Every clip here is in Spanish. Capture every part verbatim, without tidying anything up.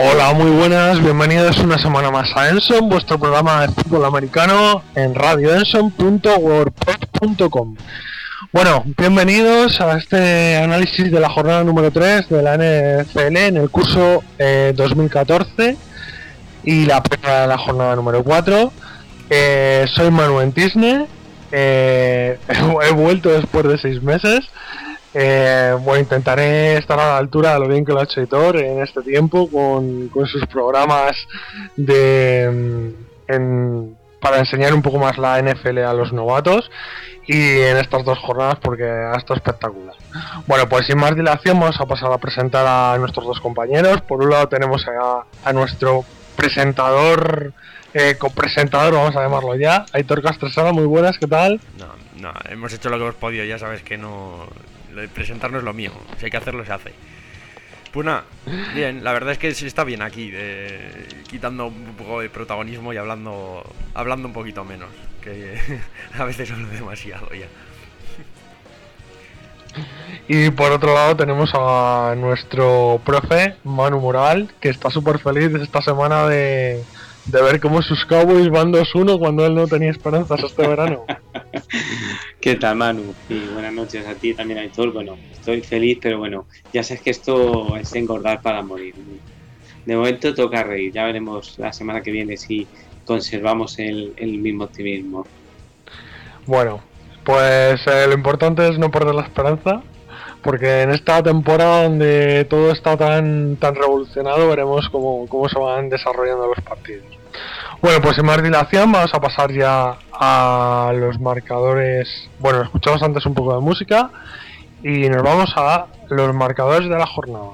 Hola, muy buenas, bienvenidos una semana más a Enson, vuestro programa de fútbol americano en radio enson punto wordpress punto com. Bueno, bienvenidos a este análisis de la jornada número tres de la N F L en el curso eh, dos mil catorce y la primera de la jornada número cuatro. Eh, soy Manuel Tisne, eh, he vuelto después de seis meses. Eh, bueno, intentaré estar a la altura de lo bien que lo ha hecho Hitor en este tiempo con, con sus programas de en, para enseñar un poco más la N F L a los novatos, y en estas dos jornadas porque ha estado espectacular. Bueno, pues sin más dilación vamos a pasar a presentar a nuestros dos compañeros. Por un lado tenemos a, a nuestro presentador, eh, copresentador, vamos a llamarlo ya, Aitor Castresana. Muy buenas, ¿qué tal? No, no, hemos hecho lo que hemos podido, ya sabes que no... Lo de presentar no es lo mío, si hay que hacerlo se hace. Pues nada, bien, la verdad es que sí está bien aquí, de, quitando un poco de protagonismo y hablando hablando un poquito menos, que a veces hablo demasiado ya. Y por otro lado tenemos a nuestro profe, Manu Moral, que está súper feliz esta semana de, de ver cómo sus Cowboys van dos uno cuando él no tenía esperanzas este verano. ¿Qué tal, Manu? Y buenas noches a ti también, Aitor. Bueno, estoy feliz, pero bueno, ya sabes que esto es engordar para morir. De momento toca reír, ya veremos la semana que viene si conservamos el, el mismo optimismo. Bueno, pues eh, lo importante es no perder la esperanza, porque en esta temporada donde todo está tan tan revolucionado veremos cómo, cómo se van desarrollando los partidos. Bueno, pues sin más dilación vamos a pasar ya a los marcadores. Bueno, escuchamos antes un poco de música y nos vamos a los marcadores de la jornada.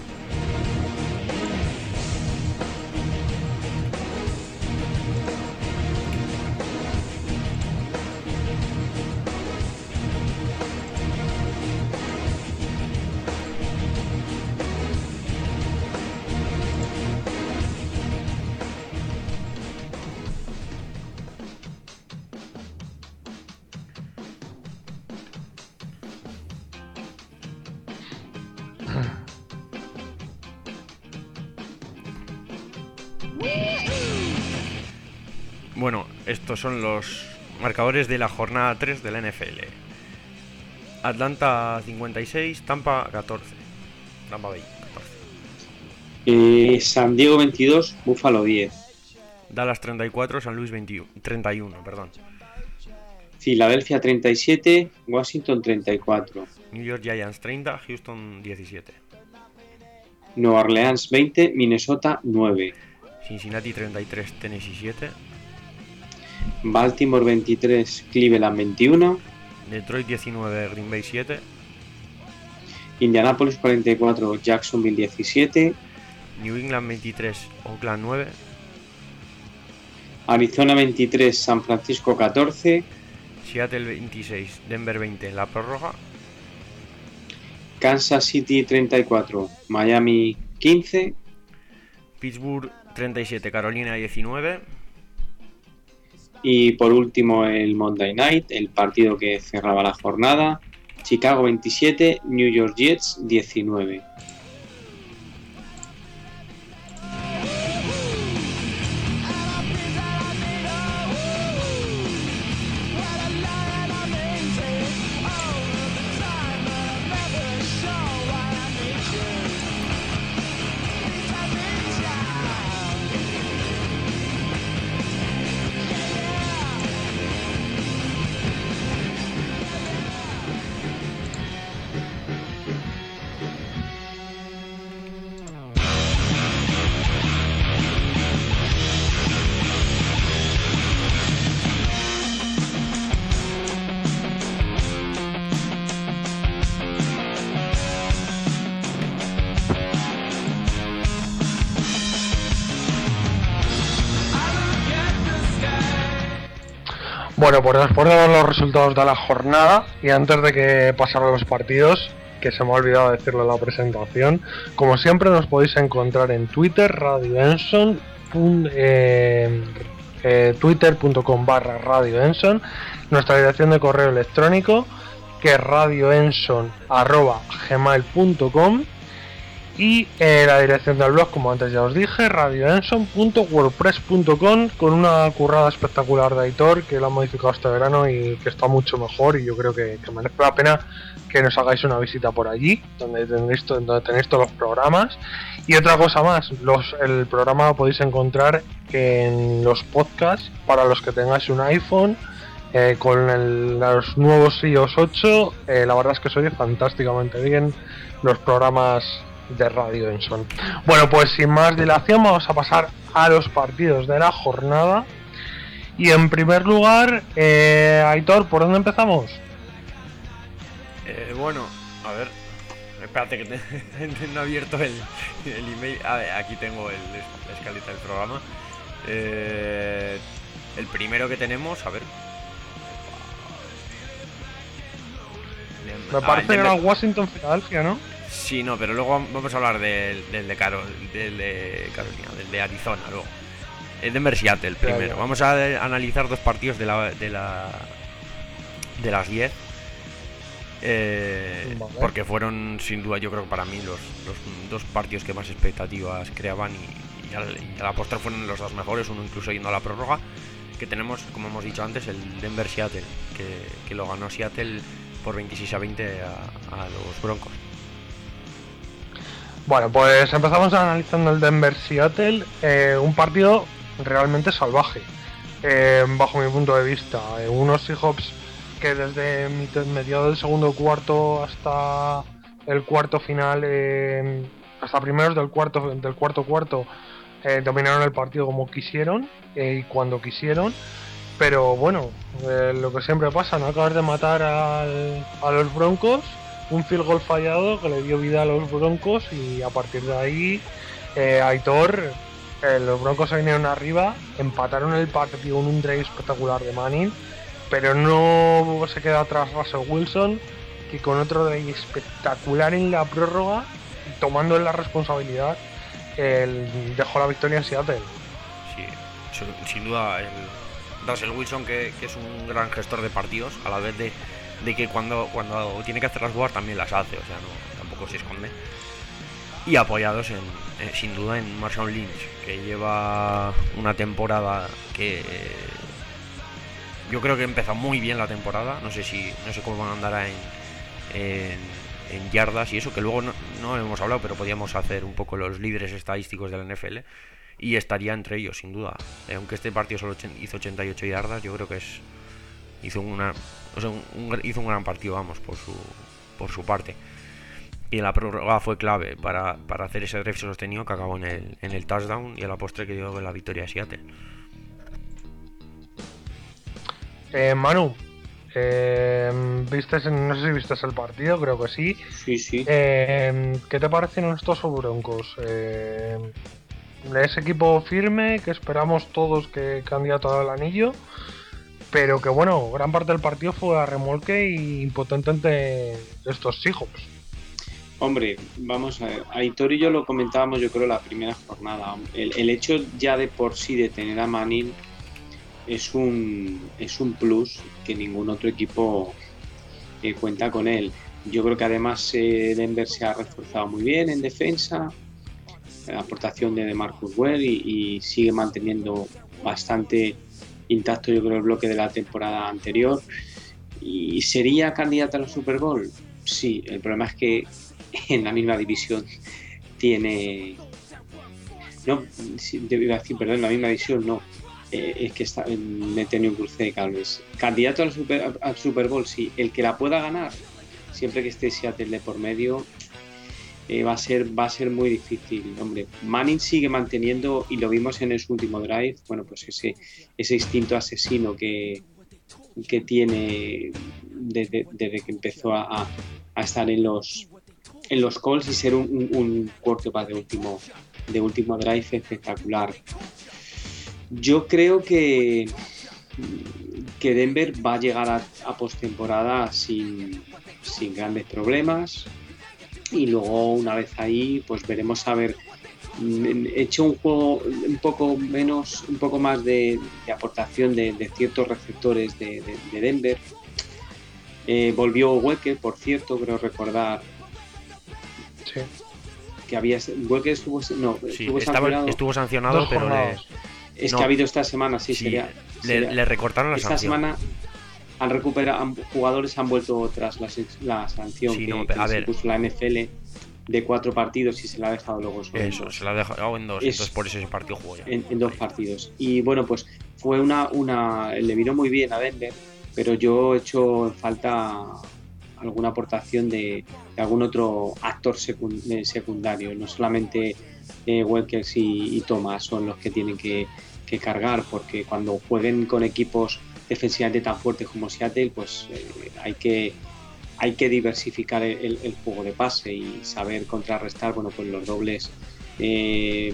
Bueno, estos son los marcadores de la jornada tres de la N F L. Atlanta cincuenta y seis, Tampa catorce. Tampa Bay catorce. Eh, San Diego veintidós, Buffalo diez. Dallas treinta y cuatro, San Luis veintiuno, treinta y uno, perdón. Filadelfia treinta y siete, Washington treinta y cuatro. New York Giants treinta, Houston diecisiete. Nueva Orleans veinte, Minnesota nueve. Cincinnati treinta y tres, Tennessee siete. Baltimore veintitrés, Cleveland veintiuno. Detroit diecinueve, Green Bay siete. Indianapolis cuarenta y cuatro, Jacksonville diecisiete. New England veintitrés, Oakland nueve. Arizona veintitrés, San Francisco catorce. Seattle veintiséis, Denver veinte en la prórroga. Kansas City treinta y cuatro, Miami quince. Pittsburgh treinta y siete, Carolina diecinueve. Y por último el Monday Night, el partido que cerraba la jornada, Chicago veintisiete, New York Jets diecinueve. Bueno, pues después de ver los resultados de la jornada y antes de que pasaran los partidos, que se me ha olvidado decirlo en la presentación, como siempre nos podéis encontrar en Twitter, Radio Enson, eh, eh, twitter punto com barra Radio Enson, nuestra dirección de correo electrónico, que es radioenson arroba gmail punto com, Y eh, la dirección del blog, como antes ya os dije, radio enson punto wordpress punto com, con una currada espectacular de Aitor que lo ha modificado este verano y que está mucho mejor, y yo creo que, que merece la pena que nos hagáis una visita por allí, donde tenéis, donde tenéis todos los programas. Y otra cosa más, los, el programa lo podéis encontrar en los podcasts para los que tengáis un iPhone. Eh, con el, los nuevos iOS ocho, eh, la verdad es que se oye fantásticamente bien los programas de Radio Enson. Bueno, pues sin más dilación vamos a pasar a los partidos de la jornada. Y en primer lugar, eh, Aitor, ¿por dónde empezamos? Eh, bueno, a ver, espérate que te, no he abierto el, el email. A ver, aquí tengo el, la escaleta del programa. Eh, el primero que tenemos, a ver. Me parece ah, que era Washington Filadelfia, ¿no? Sí, no, pero luego vamos a hablar del, del de Carol, del de Carolina, del de Arizona, luego. El Denver Seattle primero. Ya, ya. Vamos a analizar dos partidos de la de la de las diez. Eh, vale. Porque fueron sin duda, yo creo que para mí los, los dos partidos que más expectativas creaban y, y, a, y a la postre fueron los dos mejores, uno incluso yendo a la prórroga. Que tenemos, como hemos dicho antes, el Denver Seattle, que, que lo ganó Seattle por veintiséis a veinte a, a los Broncos. Bueno, pues empezamos analizando el Denver Seattle, eh, un partido realmente salvaje, eh, bajo mi punto de vista. Eh, unos Seahawks que desde mediados del segundo cuarto hasta el cuarto final, eh, hasta primeros del cuarto del cuarto cuarto, eh, dominaron el partido como quisieron eh, y cuando quisieron. Pero bueno, eh, lo que siempre pasa, no acabas de matar al, a los Broncos, un field goal fallado que le dio vida a los Broncos y a partir de ahí, eh, Aitor, eh, los Broncos se vinieron arriba, empataron el partido en un drive espectacular de Manning, pero no se queda atrás Russell Wilson, que con otro drive espectacular en la prórroga, tomando la responsabilidad, el, dejó la victoria en Seattle. Sí, sin duda el Russell Wilson, que, que es un gran gestor de partidos, a la vez de, de que cuando, cuando tiene que hacer las jugadas también las hace, o sea, no, tampoco se esconde. Y apoyados en, eh, sin duda en Marshawn Lynch, que lleva una temporada que eh, yo creo que empezó muy bien la temporada. No sé si no sé cómo andará en, en, en yardas y eso, que luego no, no hemos hablado, pero podíamos hacer un poco los líderes estadísticos de la N F L. Y estaría entre ellos, sin duda. Eh, aunque este partido solo hizo ochenta y ocho yardas, yo creo que es hizo una o sea, un, un, hizo un gran partido, vamos, por su por su parte. Y en la prórroga fue clave para, para hacer ese drive sostenido que acabó en el, en el touchdown y a la postre que dio la victoria de Seattle. Eh, Manu, eh, ¿vistes, no sé si viste el partido, creo que sí. Sí, sí. Eh, ¿Qué te parecen estos Broncos? Eh, Es equipo firme, que esperamos todos que candidato al anillo, pero que bueno, gran parte del partido fue a remolque y impotente ante estos Seahawks. Hombre, vamos a ver, Aitor y yo lo comentábamos yo creo la primera jornada. El, el hecho ya de por sí de tener a Manning es un, es un plus que ningún otro equipo eh, cuenta con él. Yo creo que además eh, Denver se ha reforzado muy bien en defensa, la aportación de Marcus Ware y, y sigue manteniendo bastante intacto yo creo el bloque de la temporada anterior. ¿Y sería candidata a la Super Bowl? Sí, el problema es que en la misma división tiene no, iba a decir, perdón, en la misma división no eh, es que está, me he tenido un cruce de cables. Candidato al Super, al Super Bowl, sí, el que la pueda ganar siempre que esté Seattle de por medio Eh, va a ser va a ser muy difícil, hombre. Manning sigue manteniendo, y lo vimos en su último drive, bueno, pues ese ese instinto asesino que, que tiene desde, desde que empezó a, a estar en los en los Colts y ser un, un, un quarterback de último de último drive espectacular. Yo creo que que Denver va a llegar a, a postemporada sin sin grandes problemas. Y luego una vez ahí pues veremos a ver hecho un juego un poco menos un poco más de, de aportación de, de ciertos receptores de, de, de Denver. Eh, volvió Wecker, por cierto, creo recordar. Sí. que había Welker estuvo no sí, estuvo estaba, sancionado estuvo sancionado pero le, es no, que ha habido esta semana sí, sí sería, le, sería le recortaron la esta sanción. semana han recuperado han, jugadores han vuelto tras la, la sanción sí, que, no, que a se ver. puso la N F L de cuatro partidos y se la ha dejado luego solo eso, en dos. se la ha dejado en dos, es, entonces por eso ese partido jugó ya. En, en dos partidos. Y bueno, pues fue una, una. Le vino muy bien a Denver, pero yo he hecho en falta alguna aportación de, de algún otro actor secund, secundario. No solamente eh, Welkers y, y Thomas son los que tienen que, que cargar, porque cuando jueguen con equipos defensivamente tan fuertes como Seattle, pues eh, hay que. Hay que diversificar el, el juego de pase y saber contrarrestar, bueno, pues los dobles, eh,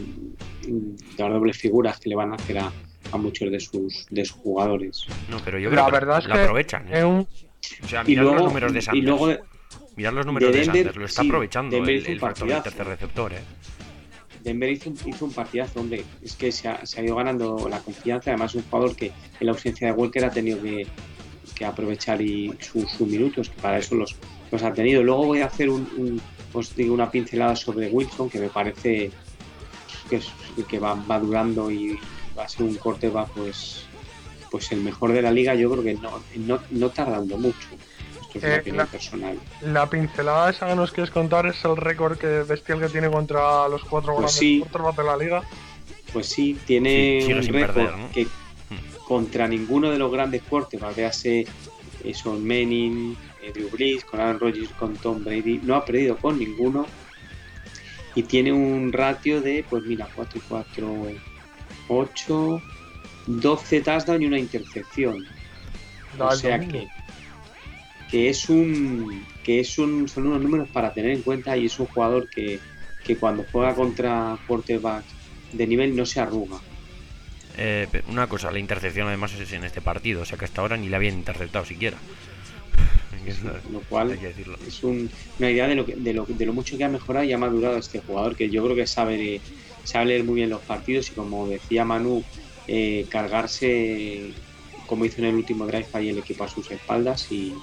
las dobles figuras que le van a hacer a, a muchos de sus de sus jugadores. No, pero yo creo la que verdad es la que aprovechan. ¿eh? Un... O sea, mirad los números de Sanders. Y luego de, mirad los números de, Denver, de Sanders, lo está sí, aprovechando Denver el, el factor del tercer receptor. ¿eh? Denver hizo un, hizo un partidazo, hombre. Es que se ha, se ha ido ganando la confianza. Además, un jugador que en la ausencia de Welker ha tenido que, que aprovechar y sus su minutos, que para eso los, los ha tenido. Luego voy a hacer un, un, os digo una pincelada sobre Wilson, que me parece que, es, que va madurando y va a ser un corte, va pues, pues el mejor de la liga. Yo creo que no, no, no tardando mucho. Esto es una eh, opinión la, personal. La pincelada esa que nos quieres contar es el récord que bestial que tiene contra los cuatro pues grandes sí, quarterbacks de la liga. Pues sí, tiene sí, un récord perder, ¿no? que contra ninguno de los grandes quarterbacks, véase Son Manning, eh, Drew Brees, con Aaron Rodgers, con Tom Brady, no ha perdido con ninguno y tiene un ratio de, pues mira, cuatro y cuatro, ocho, doce touchdowns y una intercepción. Da, o sea que, que es un que es un son unos números para tener en cuenta y es un jugador que, que cuando juega contra quarterbacks de nivel no se arruga. Eh, una cosa, la intercepción además es en este partido, o sea que hasta ahora ni le habían interceptado siquiera. Sí, lo cual es un, una idea de lo, que, de, lo, de lo mucho que ha mejorado y ha madurado este jugador, que yo creo que sabe, sabe leer muy bien los partidos y, como decía Manu, eh, cargarse, como hizo en el último drive, ahí el equipo a sus espaldas y,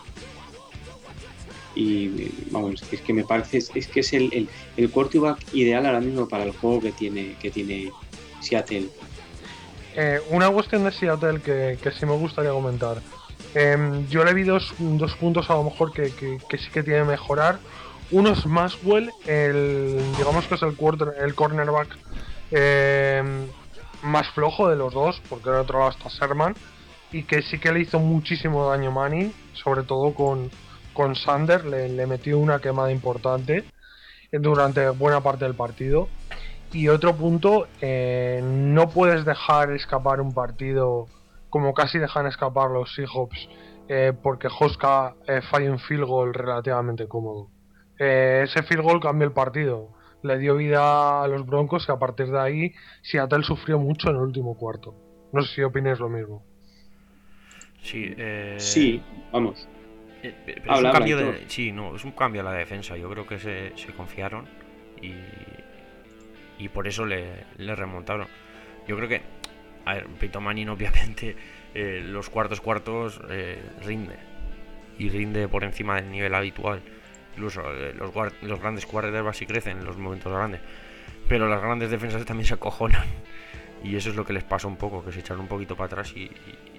y vamos, es que me parece es que es el, el, el quarterback ideal ahora mismo para el juego que tiene, que tiene Seattle. Eh, una cuestión de Seattle que, que sí me gustaría comentar. Eh, yo le vi dos, dos puntos a lo mejor que, que, que sí que tiene que mejorar. Uno es Maxwell, el, digamos que es el, quarter, el cornerback eh, más flojo de los dos, porque del otro lado está Sherman, y que sí que le hizo muchísimo daño a Manning, sobre todo con, con Sanders, le, le metió una quemada importante durante buena parte del partido. Y otro punto, eh, no puedes dejar escapar un partido como casi dejan escapar los Seahawks, eh, porque Hoska eh, falla un field goal relativamente cómodo. Eh, ese field goal cambió el partido, le dio vida a los Broncos y a partir de ahí Seattle sufrió mucho en el último cuarto. No sé si opinas lo mismo. Sí, eh... sí, vamos. Eh, pero habla, es un cambio de... Sí, no, es un cambio a la defensa. Yo creo que se, se confiaron y... y por eso le, le remontaron. Yo creo que, a ver, Peyton Manning obviamente eh, los cuartos cuartos eh, rinde y rinde por encima del nivel habitual. Incluso eh, los, los grandes quarterbacks sí crecen en los momentos grandes, pero las grandes defensas también se acojonan y eso es lo que les pasó un poco, que se echaron un poquito para atrás y, y,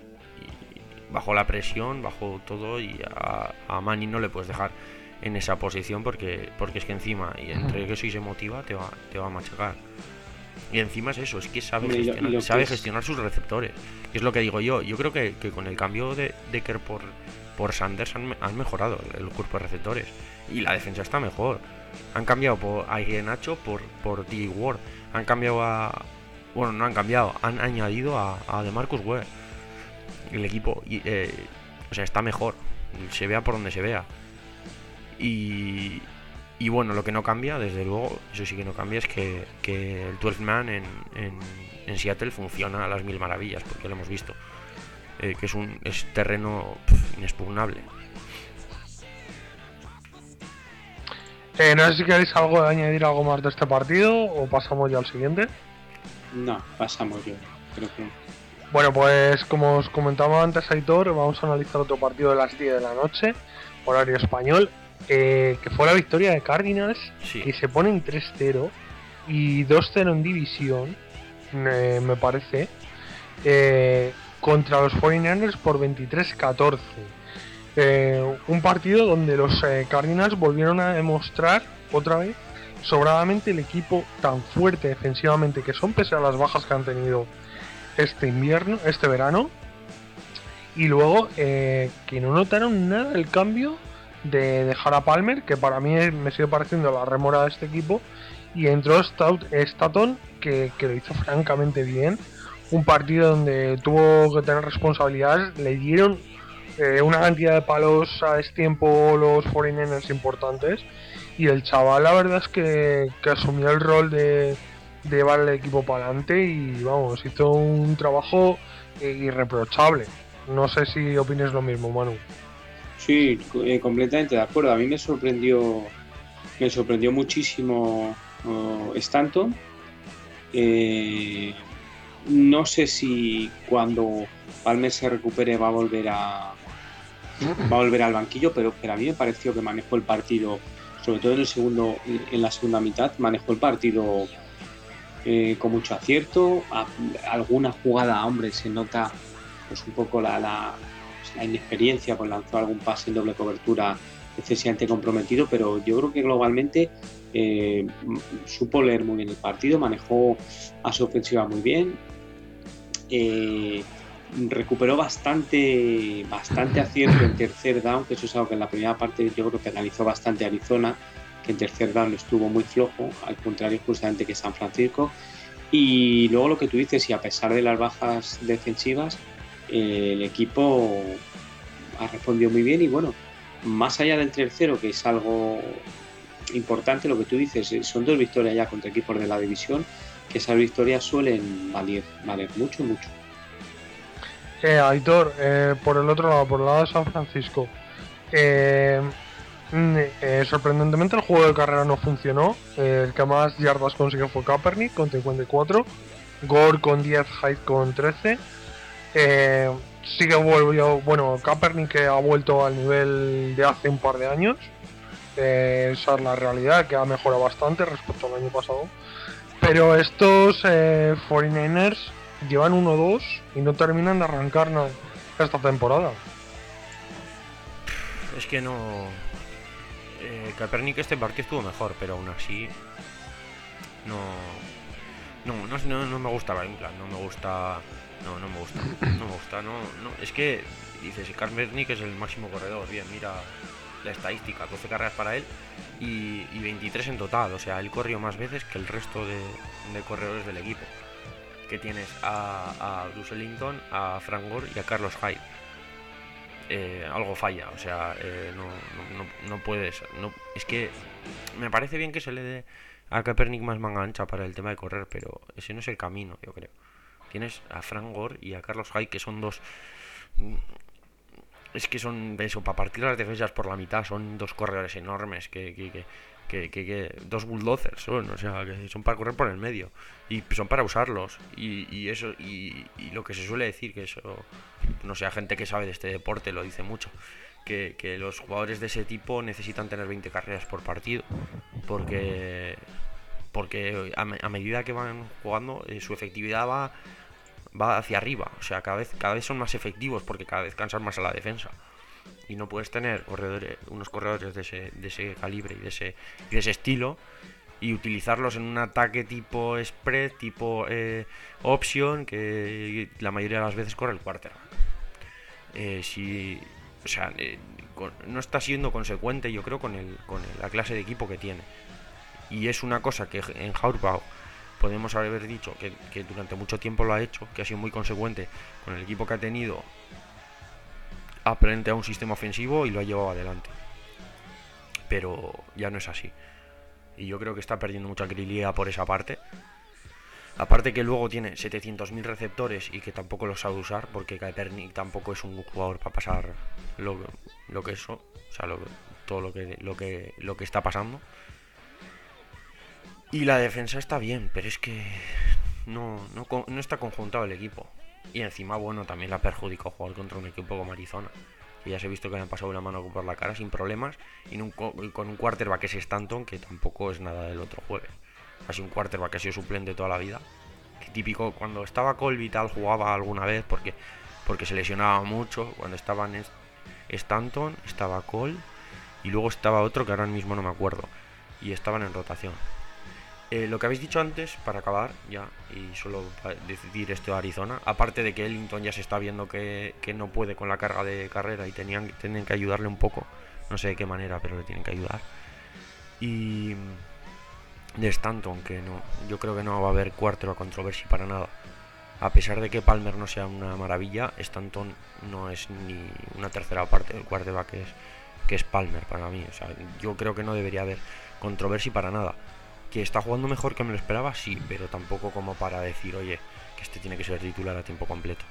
y bajo la presión, bajo todo, y a, a Manning no le puedes dejar en esa posición porque porque es que encima, y entre que eso y se motiva, te va, te va a machacar. Y encima es eso, es que sabe gestionar, lo, lo sabe gestionar sus receptores. Y es lo que digo yo. Yo creo que, que con el cambio de Decker por, por Sanders han, han mejorado el, el cuerpo de receptores. Y la defensa está mejor. Han cambiado por, a Nacho por, por D. Ward. Han cambiado a... Bueno, no han cambiado. Han añadido a, a DeMarcus Ware. El equipo... Eh, o sea, está mejor. Se vea por donde se vea. Y... Y bueno, lo que no cambia, desde luego, eso sí que no cambia, es que, que el doce man en, en, en Seattle funciona a las mil maravillas, porque lo hemos visto, eh, que es un es terreno pff, inexpugnable. Eh, no sé si queréis algo de añadir algo más de este partido o pasamos ya al siguiente. No, pasamos yo, creo que... Bueno, pues como os comentaba antes, Aitor, vamos a analizar otro partido de las diez de la noche, horario español. eh, que fue la victoria de Cardinals, Sí. que se ponen tres cero y dos cero en división, eh, me parece, eh, contra los cuarenta y nueve por veintitrés catorce. Eh, un partido donde los eh, Cardinals volvieron a demostrar otra vez sobradamente el equipo tan fuerte defensivamente que son, pese a las bajas que han tenido este invierno, este verano. Y luego eh, que no notaron nada el cambio de dejar a Palmer, que para mí me sigue pareciendo la remora de este equipo, y entró Stout, Staton, que, que lo hizo francamente bien. Un partido donde tuvo que tener responsabilidades, le dieron eh, una cantidad de palos a destiempo los cuarenta y nueve importantes, y el chaval la verdad es que, que asumió el rol de, de llevar el equipo para adelante y vamos, hizo un trabajo eh, irreprochable. No sé si opines lo mismo, Manu. Sí, eh, completamente de acuerdo. A mí me sorprendió, me sorprendió muchísimo uh, Stanton. Eh, no sé si cuando Palmer se recupere va a volver a va a volver al banquillo, pero, pero a mí me pareció que manejó el partido, sobre todo en el segundo, en la segunda mitad, manejó el partido eh, con mucho acierto. A, alguna jugada, hombre, se nota pues un poco la, la, la inexperiencia, pues lanzó algún pase en doble cobertura excesivamente comprometido, pero yo creo que globalmente eh, supo leer muy bien el partido, manejó a su ofensiva muy bien, eh, recuperó bastante bastante acierto en tercer down, que eso es algo que en la primera parte yo creo que analizó bastante Arizona, que en tercer down estuvo muy flojo, al contrario justamente que San Francisco. Y luego lo que tú dices, y a pesar de las bajas defensivas, eh, el equipo ha respondido muy bien. Y bueno, más allá del tercero, que es algo importante, lo que tú dices, son dos victorias ya contra equipos de la división, que esas victorias suelen valer, valer mucho, mucho. Eh, Aitor, eh, por el otro lado, por el lado de San Francisco, eh, eh, sorprendentemente el juego de carrera no funcionó. Eh, el que más yardas consiguió fue Kaepernick con cincuenta y cuatro, Gore con diez, Hyde con trece. Eh, sí que volvió, bueno, Kaepernick que ha vuelto al nivel de hace un par de años. Eh, esa es la realidad, que ha mejorado bastante respecto al año pasado. Pero estos eh, cuarenta y nueve ers llevan uno dos y no terminan de arrancar nada esta temporada. Es que no... Eh, Kaepernick este partido estuvo mejor, pero aún así... No... No, no, no, no me gusta la plan, no me gusta... No, no me gusta, no me gusta, no, no... Es que, dices, Kaepernick es el máximo corredor, bien, mira la estadística, doce carreras para él y, y veintitrés en total, o sea, él corrió más veces que el resto de, de corredores del equipo. Que tienes a, a Bruce Ellington, a Frank Gore y a Carlos Hyde. Eh, algo falla, o sea, eh, no, no, no, no puedes. No, es que me parece bien que se le dé a Kaepernick más manga ancha para el tema de correr, pero ese no es el camino, yo creo. Tienes a Frank Gore y a Carlos Hyde, que son dos. Es que son eso, para partir las defensas por la mitad, son dos corredores enormes que. que, que Que, que, que dos bulldozers son, o sea, que son para correr por el medio y son para usarlos y, y eso y, y lo que se suele decir, que eso, no sé, gente que sabe de este deporte lo dice mucho, que, que los jugadores de ese tipo necesitan tener veinte carreras por partido porque porque a, a medida que van jugando eh, su efectividad va va hacia arriba, o sea, cada vez cada vez son más efectivos porque cada vez cansan más a la defensa. Y no puedes tener corredores, unos corredores de ese, de ese calibre y de ese, de ese estilo y utilizarlos en un ataque tipo spread, tipo eh, option, que la mayoría de las veces corre el quarterback. Eh, si, o sea, eh, con, no está siendo consecuente, yo creo, con, el, con el, la clase de equipo que tiene. Y es una cosa que en Harbaugh podemos haber dicho que, que durante mucho tiempo lo ha hecho, que ha sido muy consecuente con el equipo que ha tenido, aprende a un sistema ofensivo y lo ha llevado adelante, pero ya no es así y yo creo que está perdiendo mucha credibilidad por esa parte, aparte que luego tiene setecientos mil receptores y que tampoco los sabe usar porque Kaepernick tampoco es un jugador para pasar lo, lo que eso, o sea, lo, todo lo que, lo, que, lo que está pasando. Y la defensa está bien, pero es que no, no, no está conjuntado el equipo. Y encima, bueno, también la perjudicó jugar contra un equipo como Arizona, que ya se ha visto que le han pasado una mano por la cara sin problemas, y, un, y con un quarterback que es Stanton, que tampoco es nada del otro jueves. Ha sido un quarterback que ha sido suplente toda la vida. Que típico, cuando estaba Colby y tal, jugaba alguna vez porque, porque se lesionaba mucho. Cuando estaban Stanton, estaba Cole y luego estaba otro que ahora mismo no me acuerdo. Y estaban en rotación. Eh, lo que habéis dicho antes, para acabar ya, y solo para decidir esto de Arizona, aparte de que Ellington ya se está viendo que, que no puede con la carga de carrera y tenían, tienen que ayudarle un poco, no sé de qué manera, pero le tienen que ayudar. Y de Stanton, que no, yo creo que no va a haber quarterback controversia para nada. A pesar de que Palmer no sea una maravilla, Stanton no es ni una tercera parte del quarterback que es, que es Palmer para mí. O sea, yo creo que no debería haber controversia para nada. Que está jugando mejor que me lo esperaba, sí, pero tampoco como para decir, oye, que este tiene que ser titular a tiempo completo.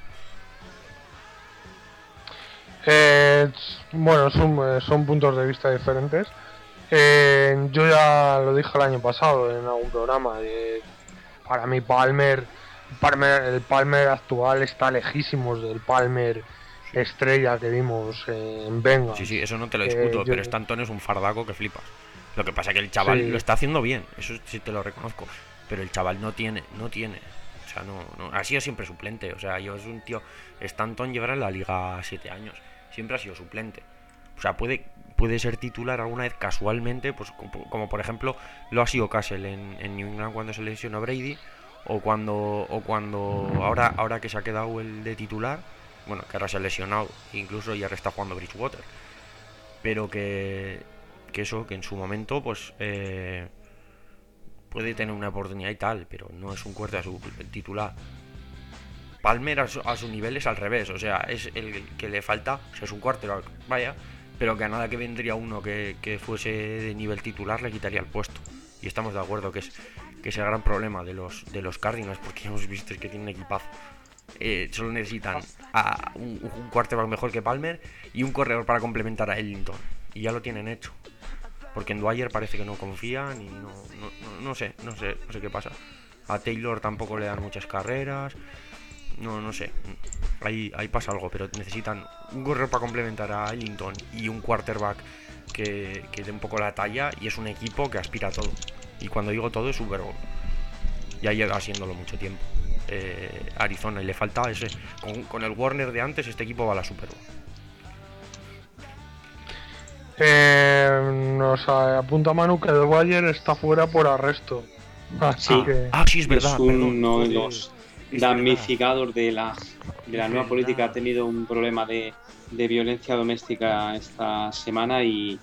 Eh, bueno, son, son puntos de vista diferentes. Eh, yo ya lo dije el año pasado en algún programa. De, para mí Palmer, Palmer, el Palmer actual está lejísimos del Palmer estrella que vimos en Bengals. Sí, sí, eso no te lo discuto, eh, pero yo... Stanton es un fardaco que flipas. Lo que pasa es que el chaval sí. lo está haciendo bien, eso sí te lo reconozco, pero el chaval no tiene, no tiene, o sea, no, no ha sido siempre suplente, o sea, yo es un tío, Stanton llevará en la liga siete años, siempre ha sido suplente, o sea, puede, puede ser titular alguna vez casualmente, pues como, como por ejemplo lo ha sido Castle en, en New England cuando se lesionó Brady, o cuando, o cuando ahora, ahora que se ha quedado el de titular, bueno, que ahora se ha lesionado, incluso ya está jugando Bridgewater, pero que... que eso, que en su momento pues eh, puede tener una oportunidad y tal, pero no es un cuarto a su titular. Palmer a su, a su nivel es al revés, o sea, es el que le falta, o sea, es un cuarto, vaya, pero que a nada que vendría uno que, que fuese de nivel titular le quitaría el puesto. Y estamos de acuerdo que es, que es el gran problema de los, de los Cardinals, porque hemos visto que tienen equipazo. Eh, solo necesitan a un, un quarterback mejor que Palmer y un corredor para complementar a Ellington, y ya lo tienen hecho. Porque en Dwyer parece que no confían y no, no, no, no sé, no sé, no sé qué pasa. A Taylor tampoco le dan muchas carreras. No, no sé. Ahí, ahí pasa algo, pero necesitan un corredor para complementar a Ellington y un quarterback que, que dé un poco la talla, y es un equipo que aspira a todo. Y cuando digo todo es Super Bowl. Ya lleva siéndolo mucho tiempo. Eh, Arizona, y le falta ese. Con, con el Warner de antes, este equipo va a la Super Bowl. Eh, nos apunta Manu que el Bayer está fuera por arresto. Así ah, que... ah, sí, es verdad. Es uno de los damnificados de la, de la nueva política. Ha tenido un problema de, de violencia doméstica esta semana y,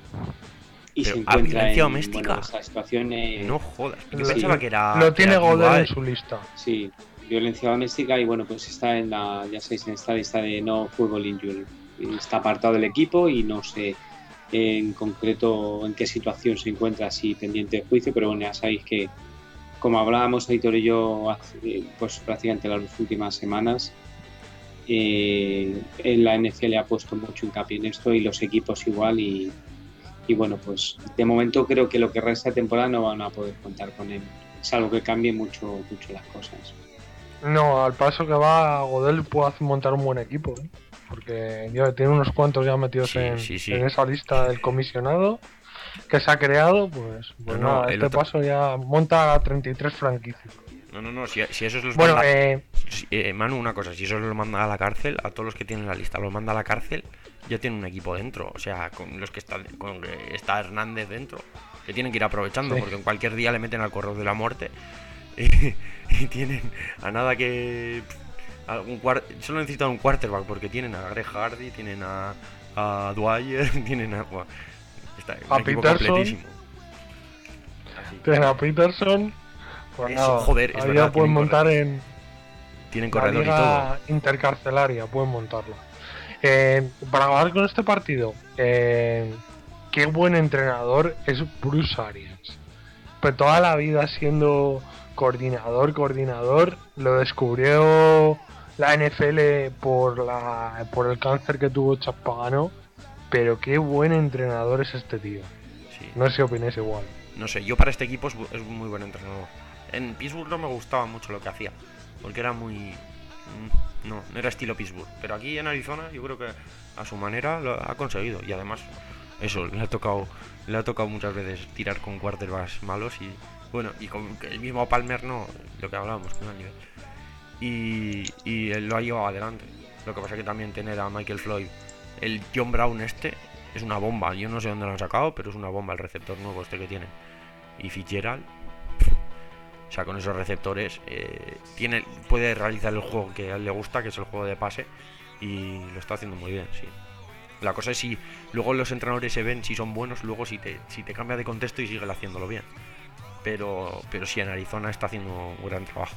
y se encuentra violencia en doméstica. Bueno, esa situación. Eh, no jodas, yo sí, pensaba que era. Lo tiene Godel en su su lista. Sí, violencia doméstica, y bueno, pues está en la, ya sabéis, en esta lista de no football injury. Está apartado del equipo y no sé en concreto en qué situación se encuentra, así pendiente de juicio, pero bueno, ya sabéis que, como hablábamos Aitor y yo hace, pues prácticamente las últimas semanas, eh, en la N F L ha puesto mucho hincapié en esto y los equipos igual, y, y bueno, pues de momento creo que lo que resta de temporada no van a poder contar con él, salvo que cambien mucho, mucho las cosas. No, al paso que va, Godel puede montar un buen equipo, ¿eh? Porque ya tiene unos cuantos ya metidos sí, en, sí, sí. en esa lista del comisionado que se ha creado, pues, pues no, nada, este otro... paso ya monta a treinta y tres franquicias. No, no, no, si, si esos los bueno, manda... eh... Si, eh, Manu, una cosa, si esos los manda a la cárcel, a todos los que tienen la lista los manda a la cárcel, ya tienen un equipo dentro, o sea, con los que están, con que está Hernández dentro, que tienen que ir aprovechando, sí. Porque en cualquier día le meten al correo de la muerte y, y tienen a nada que... Algún cuart- solo necesitan un quarterback porque tienen a Greg Hardy, tienen a, a Dwyer, tienen a, bueno, está, a Peterson, tienen a Peterson, pues eso, nada, joder, es ahí verdad, ya pueden montar corredor. en tienen la corredor liga y todo intercarcelaria, pueden montarla. Eh, para acabar con este partido, eh, qué buen entrenador es Bruce Arians, pues toda la vida siendo coordinador, coordinador, lo descubrió la N F L por la por el cáncer que tuvo Chapagano, pero qué buen entrenador es este tío. Sí. No sé si opináis igual. No sé, yo para este equipo es, es muy buen entrenador. En Pittsburgh no me gustaba mucho lo que hacía, porque era muy no, no era estilo Pittsburgh. Pero aquí en Arizona yo creo que a su manera lo ha conseguido. Y además, eso, le ha tocado, le ha tocado muchas veces tirar con quarterbacks malos y bueno, y con el mismo Palmer no, lo que hablábamos, que no al nivel. Y, y él lo ha llevado adelante. Lo que pasa es que también tener a Michael Floyd, el John Brown este, es una bomba. Yo no sé dónde lo han sacado, pero es una bomba el receptor nuevo este que tiene. Y Fitzgerald, o sea, con esos receptores eh, tiene, puede realizar el juego que a él le gusta, que es el juego de pase, y lo está haciendo muy bien, sí. La cosa es si luego los entrenadores se ven si son buenos, luego si te, si te cambia de contexto y sigue haciéndolo bien. Pero, pero sí, en Arizona está haciendo un gran trabajo.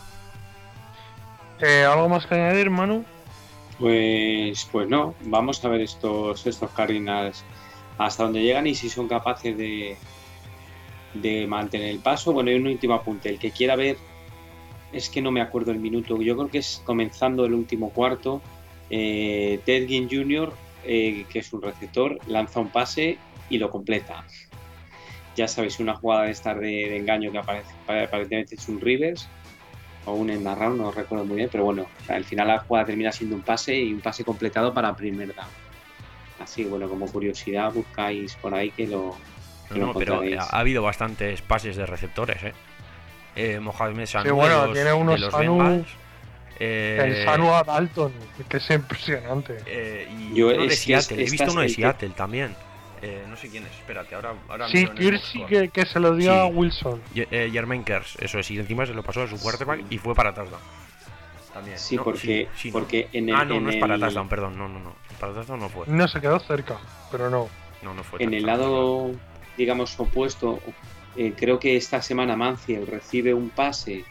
Eh, ¿Algo más que añadir, Manu? Pues, pues no, vamos a ver estos, estos Cardinals hasta dónde llegan y si son capaces de, de mantener el paso. Bueno, y un último apunte, el que quiera ver, es que no me acuerdo el minuto, yo creo que es comenzando el último cuarto, eh, Ted Ginn junior, eh, que es un receptor, lanza un pase y lo completa. Ya sabéis, una jugada de estar de, de engaño que aparece, aparentemente es un Rivers o un end around, no recuerdo muy bien, pero bueno, o sea, al final la jugada termina siendo un pase y un pase completado para primer down. Así, bueno, como curiosidad buscáis por ahí que lo que No, lo no, pero encontraréis. ha habido bastantes pases de receptores, eh. eh Mohamed Sanu Sí, bueno, de los, tiene unos de los Sanu, Bengals, eh, el Sanu a Dalton, que es impresionante. eh, y Yo uno de es que es- Seattle, he visto estas- uno de el que- Seattle también. Eh, no sé quién es, espérate, ahora, ahora Sí, miro en el Kirsey boxscore. que, que se lo dio Sí. a Wilson. Ye- eh, Jermaine Kearse, eso es, y encima se lo pasó a su quarterback y fue para touchdown. También. Sí, ¿no? porque, sí, sí, porque no. en el, Ah, no, en no es para el- touchdown, perdón, no, no, no. Para touchdown no fue. No se quedó cerca, pero no. No, no fue en el touchdown. lado, digamos, opuesto, eh, creo que esta semana Manciel recibe un pase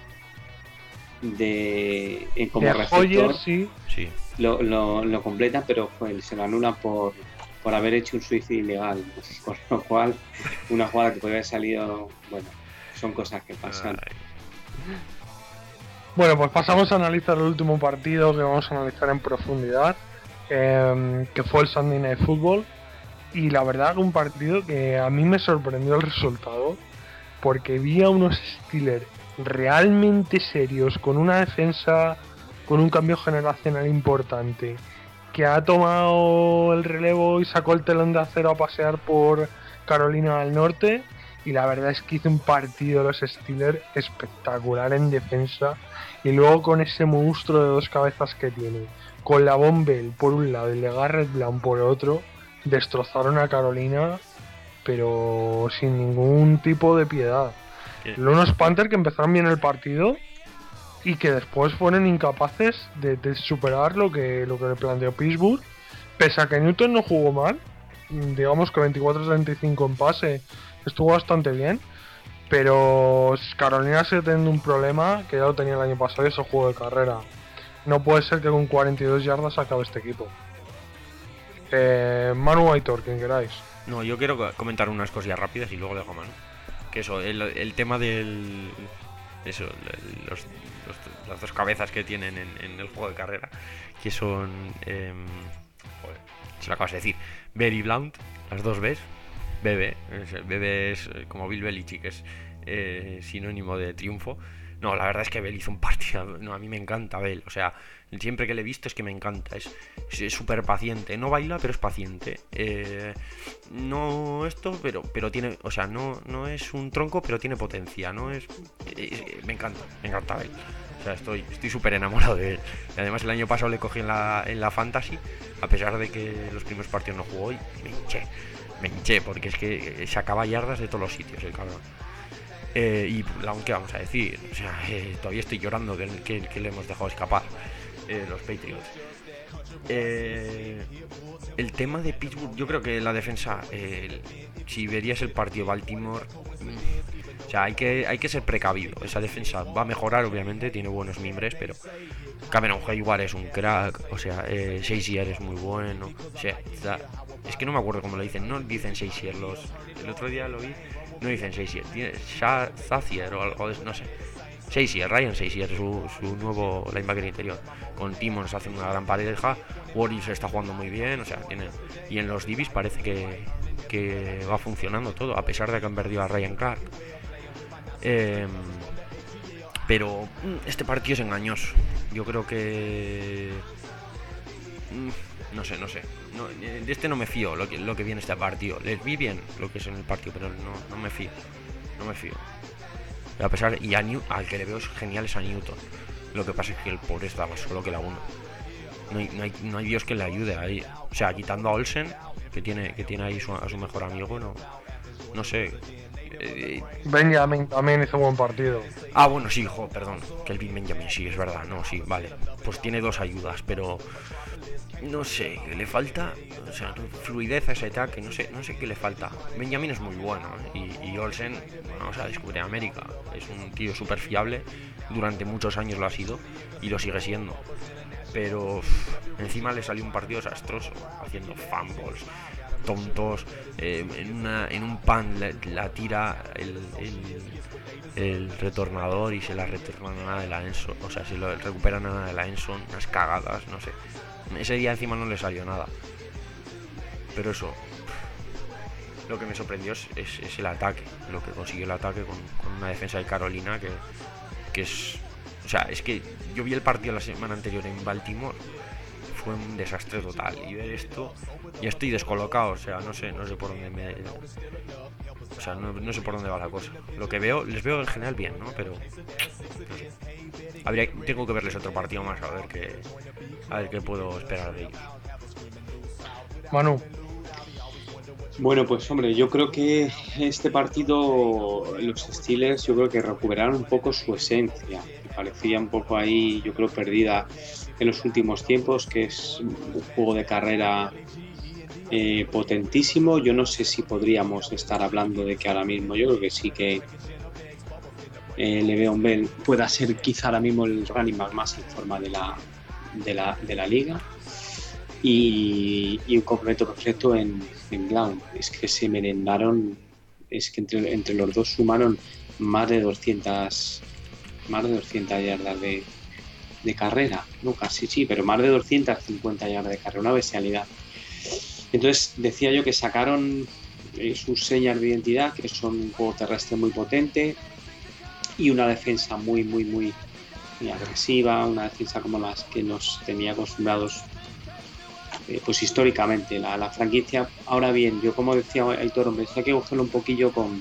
de eh, como de receptor, Hoyer, sí. Sí. lo, lo, lo completan, pero pues, se lo anulan por, por haber hecho un suicidio ilegal. Con lo cual, una jugada que podría haber salido, bueno, son cosas que pasan. Ay, Bueno, pues pasamos a analizar el último partido que vamos a analizar en profundidad, eh, que fue el Sunday Night Football. Y la verdad que un partido que a mí me sorprendió el resultado, porque vi a unos Steelers realmente serios, con una defensa, con un cambio generacional importante, que ha tomado el relevo y sacó el telón de acero a pasear por Carolina del Norte. Y la verdad es que hizo un partido de los Steelers espectacular en defensa. Y luego con ese monstruo de dos cabezas que tiene, con la Bombell por un lado y LeGarrette Blount por otro, destrozaron a Carolina, pero sin ningún tipo de piedad. ¿qué? Unos Panthers que empezaron bien el partido y que después fueron incapaces de, de superar lo que, lo que le planteó Pittsburgh. Pese a que Newton no jugó mal, digamos que veinticuatro treinta y cinco en pase, estuvo bastante bien. Pero Carolina sigue teniendo un problema que ya lo tenía el año pasado, y es el juego de carrera. No puede ser que con cuarenta y dos yardas acabe este equipo. Eh, Manu Aitor, quien queráis. No, yo quiero co- comentar unas cosillas rápidas y luego dejo a Manu. Que eso, el, el tema del. Eso, el- los, los- las dos cabezas que tienen en, en el juego de carrera, que son. Eh, joder, se lo acabas de decir. Bell y Blount, las dos Bs. B B, es- B B es eh, como Bill Belichick, es eh, sinónimo de triunfo. No, la verdad es que Bell hizo un partido. No, a mí me encanta Bell. O sea, siempre que le he visto es que me encanta. Es súper paciente. No baila, pero es paciente. Eh, no esto, pero pero tiene. O sea, no, no es un tronco, pero tiene potencia. No es. eh, me encanta, me encanta Bell. O sea, estoy estoy súper enamorado de él. Y además el año pasado le cogí en la, en la Fantasy, a pesar de que los primeros partidos no jugó y me hinché. Me hinché, porque es que sacaba yardas de todos los sitios el cabrón. Eh, y aunque vamos a decir, o sea, eh, todavía estoy llorando que, que, que le hemos dejado escapar eh, los Patriots. Eh, el tema de Pittsburgh, yo creo que la defensa, eh, el- si verías el partido Baltimore, mm, o sea, hay que, hay que ser precavido. Esa defensa va a mejorar, obviamente, tiene buenos mimbres, pero Cameron Hayward es un crack, o sea, eh, Shazier es muy bueno, o sea, está- es que no me acuerdo cómo lo dicen, no dicen Shazier, los, el otro día lo vi, no dicen Shazier, tiene Sha- Zazier o algo de eso, no sé. Shazier, Ryan Shazier, su, su nuevo linebacker interior. Con Timmons hace una gran pareja, Warriors está jugando muy bien, o sea, tiene. Y en los Divis parece que, que va funcionando todo, a pesar de que han perdido a Ryan Clark. Eh, pero mm, este partido es engañoso. Yo creo que... No sé, no sé. No, de este no me fío lo que, lo que viene este partido. Les vi bien lo que es en el partido, pero no, no me fío. No me fío. A pesar, y a New, al que le veo genial es a Newton. Lo que pasa es que el pobre está más solo que la uno. No hay, no hay, no hay Dios que le ayude ahí. O sea, quitando a Olsen, que tiene, que tiene ahí su, a su mejor amigo, no, no sé. Eh, Benjamin también hizo un buen partido. Ah, bueno, sí, jo, perdón. Kelvin Benjamin, sí, es verdad. No, sí, vale. Pues tiene dos ayudas, pero no sé, le falta, o sea, fluidez a ese ataque, no sé, no sé qué le falta. Benjamin es muy bueno, ¿eh? y, y Olsen, vamos a descubrir América, es un tío súper fiable, durante muchos años lo ha sido y lo sigue siendo. Pero uff, encima le salió un partido desastroso, haciendo fumbles, tontos, eh, en, una, en un pan la, la tira el, el, el retornador y se la retorna nada de la Enson, o sea, se lo recupera nada de la Enson, unas cagadas, no sé. Ese día encima no le salió nada. Pero eso, lo que me sorprendió es, es, es el ataque, lo que consiguió el ataque con, con una defensa de Carolina que, que es... O sea, es que yo vi el partido la semana anterior en Baltimore, fue un desastre total. Y ver esto, ya estoy descolocado, o sea, no sé, no sé por dónde me... O sea, no, no sé por dónde va la cosa. Lo que veo, les veo en general bien, ¿no? Pero... No sé. Habría, tengo que verles otro partido más a ver qué, a ver qué puedo esperar de ellos. Manu. Bueno, pues hombre, yo creo que este partido, los Steelers, yo creo que recuperaron un poco su esencia, que parecía un poco ahí, yo creo, perdida en los últimos tiempos, que es un juego de carrera eh, potentísimo. Yo no sé si podríamos estar hablando de que ahora mismo, yo creo que sí que eh, Le'Veon Bell pueda ser quizá ahora mismo el running back más en forma de la, de la, de la liga. Y, y un complemento perfecto en, en Blount. Es que se merendaron, es que entre, entre los dos sumaron más de doscientas más de doscientas yardas de, de carrera, no casi sí, pero más de doscientas cincuenta yardas de carrera, una bestialidad. Entonces decía yo que sacaron eh, sus señas de identidad, que son un juego terrestre muy potente y una defensa muy muy muy, muy agresiva, una defensa como las que nos tenía acostumbrados Eh, pues históricamente la, la franquicia. Ahora bien, yo como decía el Toro, me decía que cogerlo un poquillo con,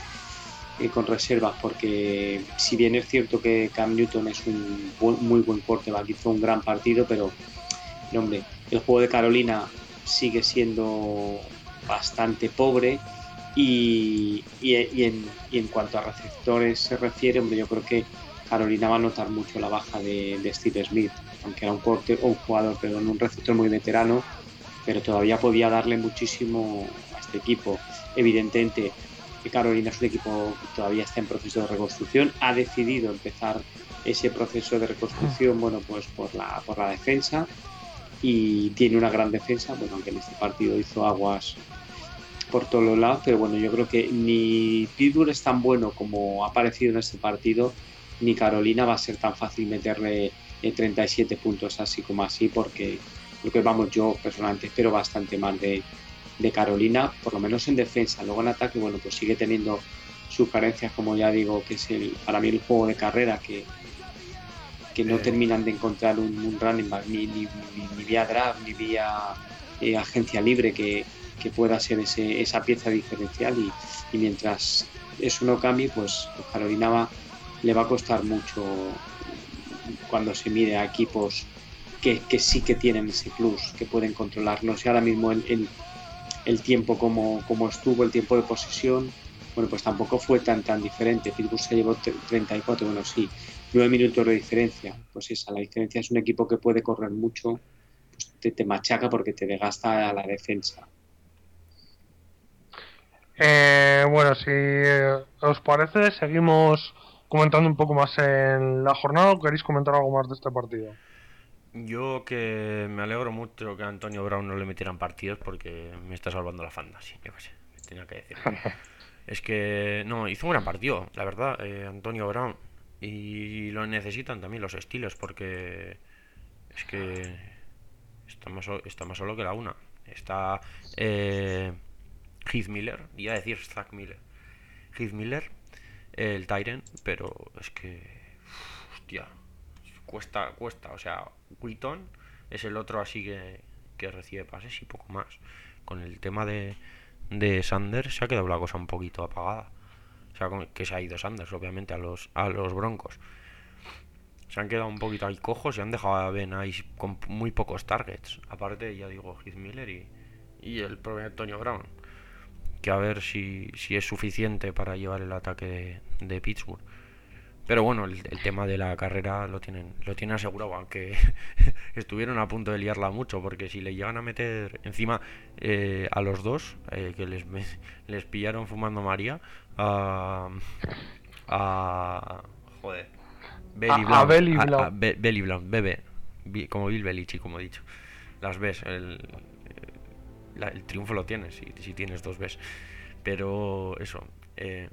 eh, con reservas, porque si bien es cierto que Cam Newton es un buen, muy buen quarterback, hizo un gran partido, pero hombre, el juego de Carolina sigue siendo bastante pobre y, y, y, en, y en cuanto a receptores se refiere, hombre, yo creo que Carolina va a notar mucho la baja de, de Steve Smith, aunque era un, corte, un jugador, perdón, un receptor muy veterano, pero todavía podía darle muchísimo a este equipo. Evidentemente, Carolina es un equipo que todavía está en proceso de reconstrucción, ha decidido empezar ese proceso de reconstrucción, bueno, pues por la, por la defensa, y tiene una gran defensa, bueno, aunque en este partido hizo aguas por todos los lados, pero bueno, yo creo que ni Pittsburgh es tan bueno como ha parecido en este partido, ni Carolina va a ser tan fácil meterle eh, treinta y siete puntos así como así, porque, porque vamos, yo personalmente espero bastante más de, de Carolina, por lo menos en defensa. Luego en ataque, bueno, pues sigue teniendo sus carencias, como ya digo, que es el, para mí el juego de carrera, que, que no eh. terminan de encontrar un, un running back ni, ni, ni, ni vía draft, ni vía eh, agencia libre que, que pueda ser ese, esa pieza diferencial, y, y mientras eso no cambie, pues, pues Carolina va, le va a costar mucho cuando se mide a equipos que, que sí que tienen ese plus, que pueden controlar. No sé ahora mismo el, el, el tiempo como, como estuvo, el tiempo de posesión, bueno, pues tampoco fue tan tan diferente. Pittsburgh se llevó treinta y cuatro, bueno, sí, nueve minutos de diferencia. Pues esa, la diferencia es un equipo que puede correr mucho, pues te, te machaca porque te desgasta a la defensa. Eh, bueno, si os parece, seguimos comentando un poco más en la jornada, ¿o queréis comentar algo más de este partido? Yo que me alegro mucho que a Antonio Brown no le metieran partidos, porque me está salvando la fantasy, yo qué sé, tenía que decir. Es que, no, hizo un gran partido, la verdad, eh, Antonio Brown. Y lo necesitan también los Steelers, porque es que está más, está más solo que la una. Está eh, Heath Miller, iba a decir Zach Miller. Heath Miller, el Tyrant, pero es que, hostia, cuesta, cuesta. O sea, Wheaton es el otro así que, que recibe pases y poco más. Con el tema de, de Sanders se ha quedado la cosa un poquito apagada. O sea, que se ha ido Sanders, obviamente, a los, a los Broncos. Se han quedado un poquito ahí cojos y han dejado a Ben ahí con muy pocos targets. Aparte, ya digo, Heath Miller y, y el propio Antonio Brown. Que a ver si, si es suficiente para llevar el ataque de, de Pittsburgh. Pero bueno, el, el tema de la carrera lo tienen lo tienen asegurado, aunque estuvieron a punto de liarla mucho, porque si le llegan a meter encima eh, a los dos, eh, que les, les pillaron fumando María, a... a joder... Belly a, a Belly Blount, Blount. a, a Be, Belly Blount, bebé, como Bill Belichick, como he dicho. Las ves, el, la, el triunfo lo tienes, si, si tienes dos ves. Pero eso, eh,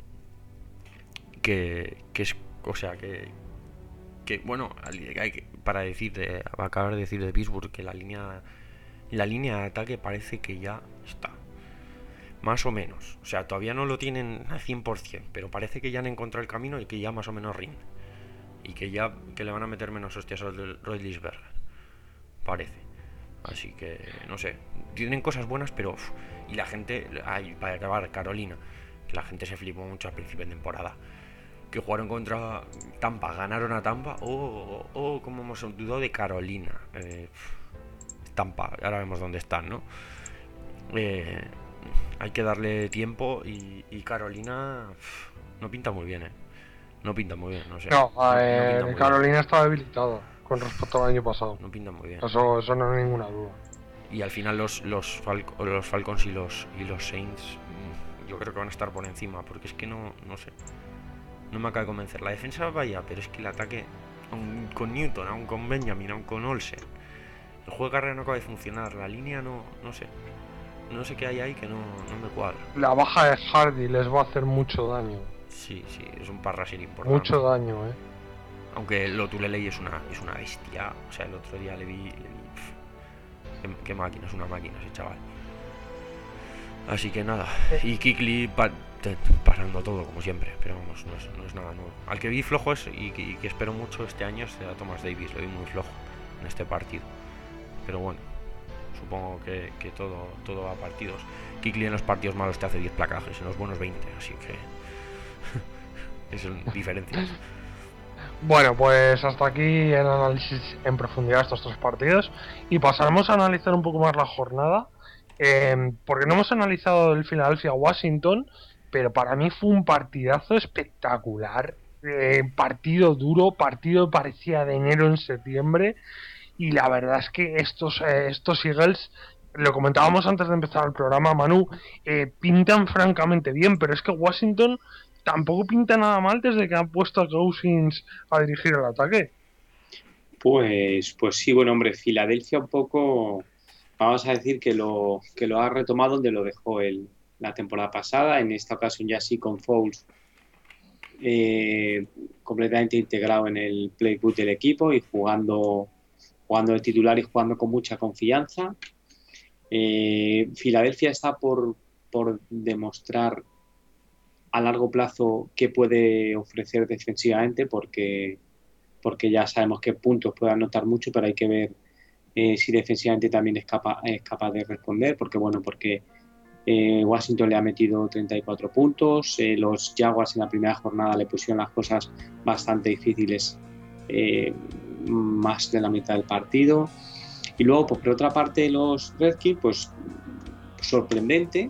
que, que es, o sea, que, que bueno, hay que, para decir, de, acabar de decir de Pittsburgh, que la línea, la línea de ataque parece que ya está. Más o menos, o sea, todavía no lo tienen al cien por ciento, pero parece que ya han encontrado el camino y que ya más o menos rinde. Y que ya que le van a meter menos hostias al Roethlisberger, parece. Así que, no sé, tienen cosas buenas, pero... Uf, y la gente, ay, para acabar, Carolina, que la gente se flipó mucho al principio de temporada. Que jugaron contra Tampa, ganaron a Tampa. Oh, oh, oh, como hemos dudado de Carolina. Eh, Tampa, ahora vemos dónde están, ¿no? Eh, hay que darle tiempo y, y Carolina uf, no pinta muy bien, ¿eh? No pinta muy bien, no sé. No, no, eh, no Carolina está debilitada con respecto al año pasado. No pinta muy bien. Eso, eso no hay ninguna duda. Y al final los los, Falco, los Falcons y los y los Saints, yo creo que van a estar por encima, porque es que no, no sé. No me acaba de convencer. La defensa vaya, pero es que el ataque, aun con Newton, aún con Benjamin, aún con Olsen, el juego de carrera no acaba de funcionar. La línea no, no sé. No sé qué hay ahí que no, no me cuadra. La baja de Hardy les va a hacer mucho daño. Sí, sí, es un parrasir importante. Mucho daño, eh. Aunque Lotulelei es una, es una bestia. O sea, el otro día le vi... Le vi pff, qué, qué máquina, es una máquina ese chaval. Así que nada. Y Kuechly pa, te, pasando todo, como siempre. Pero vamos, no es, no es nada nuevo. Al que vi flojo es, y, y que espero mucho este año es a Thomas Davis. Lo vi muy flojo en este partido. Pero bueno, supongo que, que todo, todo va a partidos. Kuechly en los partidos malos te hace diez placajes, en los buenos veinte. Así que... son diferencias. Bueno, pues hasta aquí el análisis en profundidad de estos tres partidos y pasaremos a analizar un poco más la jornada, eh, porque no hemos analizado el Philadelphia-Washington, pero para mí fue un partidazo espectacular, eh, partido duro, partido parecía de enero en septiembre, y la verdad es que estos, eh, estos Eagles, lo comentábamos antes de empezar el programa, Manu, eh, pintan francamente bien, pero es que Washington tampoco pinta nada mal desde que han puesto a Cousins a dirigir el ataque. Pues, pues sí, bueno, hombre, Filadelfia un poco, vamos a decir que lo, que lo ha retomado donde lo dejó el, la temporada pasada, en esta ocasión ya sí con Foles eh, completamente integrado en el playbook del equipo y jugando, jugando de titular y jugando con mucha confianza. Eh, Filadelfia está por, por demostrar a largo plazo qué puede ofrecer defensivamente, porque, porque ya sabemos qué puntos puede anotar mucho, pero hay que ver eh, si defensivamente también es capaz, es capaz de responder, porque bueno, porque eh, Washington le ha metido treinta y cuatro puntos, eh, los Jaguars en la primera jornada le pusieron las cosas bastante difíciles eh, más de la mitad del partido, y luego pues por otra parte los Redskins, pues sorprendente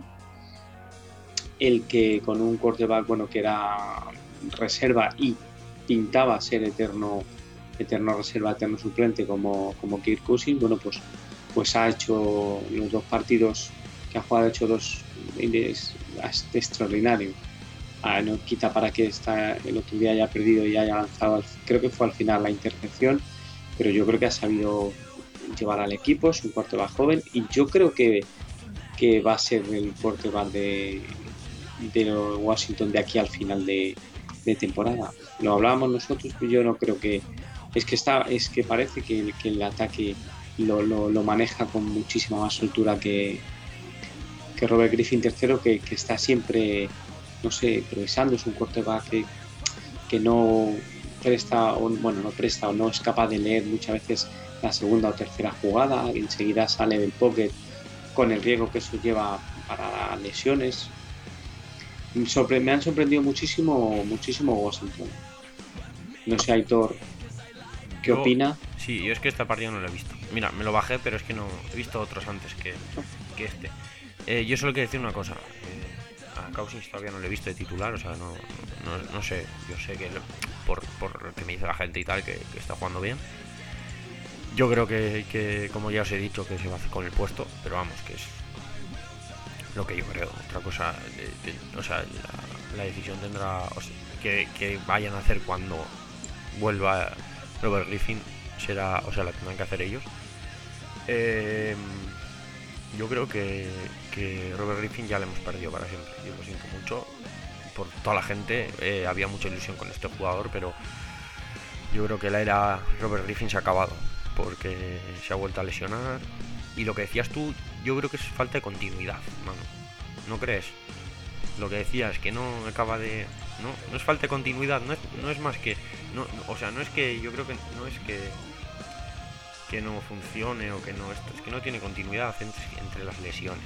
el que con un quarterback, bueno, que era reserva y pintaba ser eterno eterno reserva, eterno suplente como, como Kirk Cousins, bueno, pues, pues ha hecho los dos partidos que ha jugado, ha hecho dos extraordinarios. Ah, no quita para que esta, el otro día haya perdido y haya lanzado, creo que fue al final la intercepción, pero yo creo que ha sabido llevar al equipo, es un quarterback joven y yo creo que, que va a ser el quarterback de de Washington de aquí al final de, de temporada. Lo hablábamos nosotros, pero yo no creo que es que está es que parece que, que el ataque lo, lo, lo maneja con muchísima más soltura que, que Robert Griffin tercero, que, que está siempre, no sé, progresando. Es un quarterback que, que no presta, o, bueno, no presta o no es capaz de leer muchas veces la segunda o tercera jugada, enseguida sale del pocket con el riesgo que eso lleva para lesiones. Sorpre- me han sorprendido muchísimo, muchísimo Washington. No sé, Aitor, ¿qué Yo- opina? Sí, yo es que esta partida no lo he visto. Mira, me lo bajé, pero es que no he visto otros antes que, que este. Eh, yo solo quiero decir una cosa. Eh, a Cousins todavía no lo he visto de titular, o sea, no, no, no sé. Yo sé que lo- por, por que me dice la gente y tal, que, que está jugando bien. Yo creo que, que, como ya os he dicho, que se va a hacer con el puesto, pero vamos, que es lo que yo creo. Otra cosa, de- de- o sea, la, la decisión tendrá o sea, que, que vayan a hacer cuando vuelva Robert Griffin, será, o sea, la tendrán que hacer ellos. Eh, yo creo que, que Robert Griffin ya le hemos perdido para siempre. Yo lo siento mucho por toda la gente. Eh, había mucha ilusión con este jugador, pero yo creo que la era Robert Griffin se ha acabado porque se ha vuelto a lesionar. Y lo que decías tú, yo creo que es falta de continuidad, mano. ¿No crees? Lo que decías, que no acaba de... No, no es falta de continuidad, no es, no es más que... No, no, o sea, no es que... Yo creo que no es que... Que no funcione o que no... Esto, es que no tiene continuidad entre, entre las lesiones.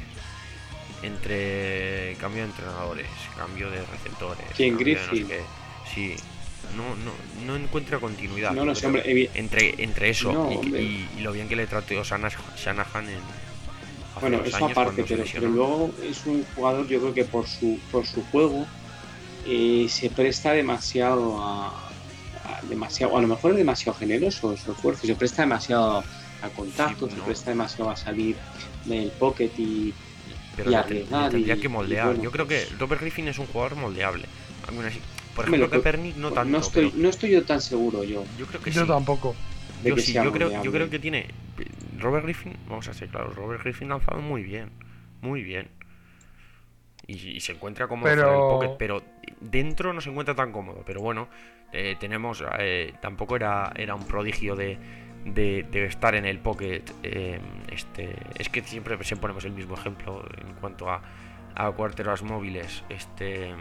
Entre cambio de entrenadores, cambio de receptores... ¿Quién, cambio de no sé Griffin? qué. Sí. No, no, no encuentra continuidad. No, no yo sé, creo, hombre, evi- entre, entre eso No, y, hombre. y- y lo bien que le trató Shanahan Shanahan en... hace Bueno, dos eso años aparte, cuando se pero, lesionó. pero luego es un jugador, yo creo que por su, por su juego eh, se presta demasiado a, a- demasiado, a lo mejor es demasiado generoso su esfuerzo, se presta demasiado a contacto, Sí, se no. presta demasiado a salir del pocket y Pero y le, te- arriesgar le tendría y- que moldear. y bueno, yo creo que pues- Robert Griffin es un jugador moldeable. Aún así, por Hombre, ejemplo, lo que- Kaepernick no tanto. no estoy, pero no estoy yo tan seguro yo. yo creo que Yo sí. tampoco. de Yo que sí, sea yo creo, yo moldeable. creo que tiene. Robert Griffin, vamos a ser claros, Robert Griffin lanzado muy bien. Muy bien. Y, y se encuentra cómodo Pero- fuera del pocket, pero dentro no se encuentra tan cómodo. Pero bueno, eh, tenemos. Eh, tampoco era, era un prodigio de, de, de estar en el pocket. eh, este Es que siempre ponemos el mismo ejemplo en cuanto a, a quarterbacks móviles. Este.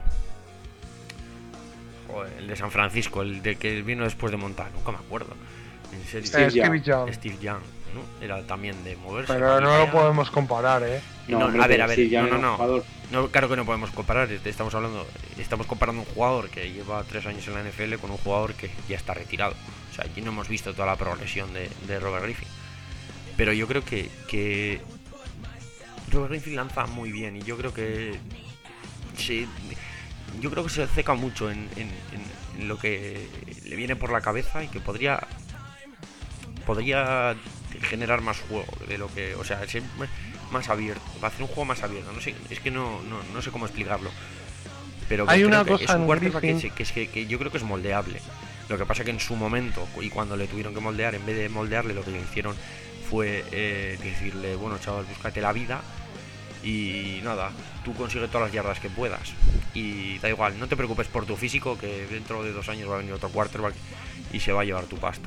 Joder, el de San Francisco, el de que vino después de montar, nunca me acuerdo. En serio. Steve Eh, Stevie Young. Young. Steve Young, ¿no? Era también de moverse. Pero y no allá. lo podemos comparar, ¿eh? No, hombre, a ver, pero a ver, sí, ya no, era no, un no. jugador. No, claro que no podemos comparar. este, Estamos hablando, estamos comparando un jugador que lleva tres años en la N F L con un jugador que ya está retirado. O sea, aquí no hemos visto toda la progresión de, de Robert Griffin. Pero yo creo que, que Robert Griffin lanza muy bien y yo creo que se, yo creo que se ceca mucho en, en, en- en lo que le viene por la cabeza y que podría podría generar más juego de lo que, o sea, ser más abierto, va a hacer un juego más abierto. No sé, es que no, no, no sé cómo explicarlo. Pero Hay creo una que cosa es un en quarterback que, Griffin- se- que, es que, que yo creo que es moldeable. Lo que pasa que en su momento y cuando le tuvieron que moldear, en vez de moldearle, lo que le hicieron fue eh, decirle, bueno, chaval, búscate la vida y nada, tú consigue todas las yardas que puedas y da igual, no te preocupes por tu físico, que dentro de dos años va a venir otro quarterback y se va a llevar tu pasta.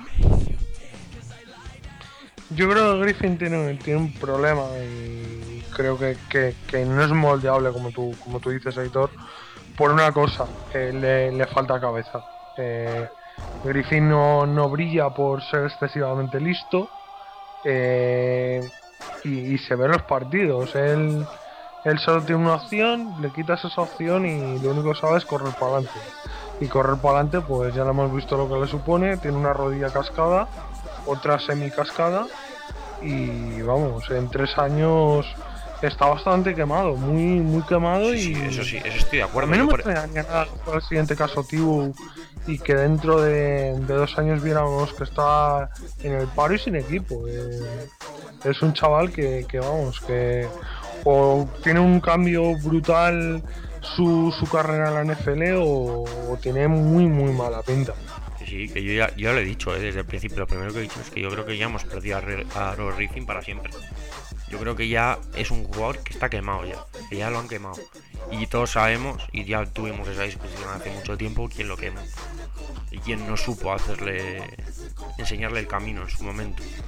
Yo creo que Griffin tiene, tiene un problema y creo que, que, que no es moldeable como tú, como tú dices, Aitor, por una cosa, eh, le, le falta cabeza. Eh, Griffin no, no brilla por ser excesivamente listo eh, y, y se ve en los partidos. Él, él solo tiene una opción, le quitas esa opción y lo único que sabe es correr para adelante. Y correr para adelante, pues ya lo hemos visto lo que le supone, tiene una rodilla cascada, otra semi cascada y vamos, en tres años está bastante quemado, muy muy quemado. Sí, y sí, eso sí, eso estoy de a acuerdo. mí no Yo me por- extrañaría nada que fuera el siguiente caso Tibu y que dentro de, de dos años viéramos que está en el paro y sin equipo. Eh, es un chaval que, que vamos, que o tiene un cambio brutal su, su carrera en la N F L o, o tiene muy muy mala pinta. Sí, que yo ya, yo ya lo he dicho eh, desde el principio. Lo primero que he dicho es que yo creo que ya hemos perdido a, Re- a Robert Griffin para siempre. Yo creo que ya es un jugador que está quemado ya, que ya lo han quemado. Y todos sabemos, y ya tuvimos esa discusión hace mucho tiempo, quién lo quema. Y quién no supo hacerle, enseñarle el camino en su momento.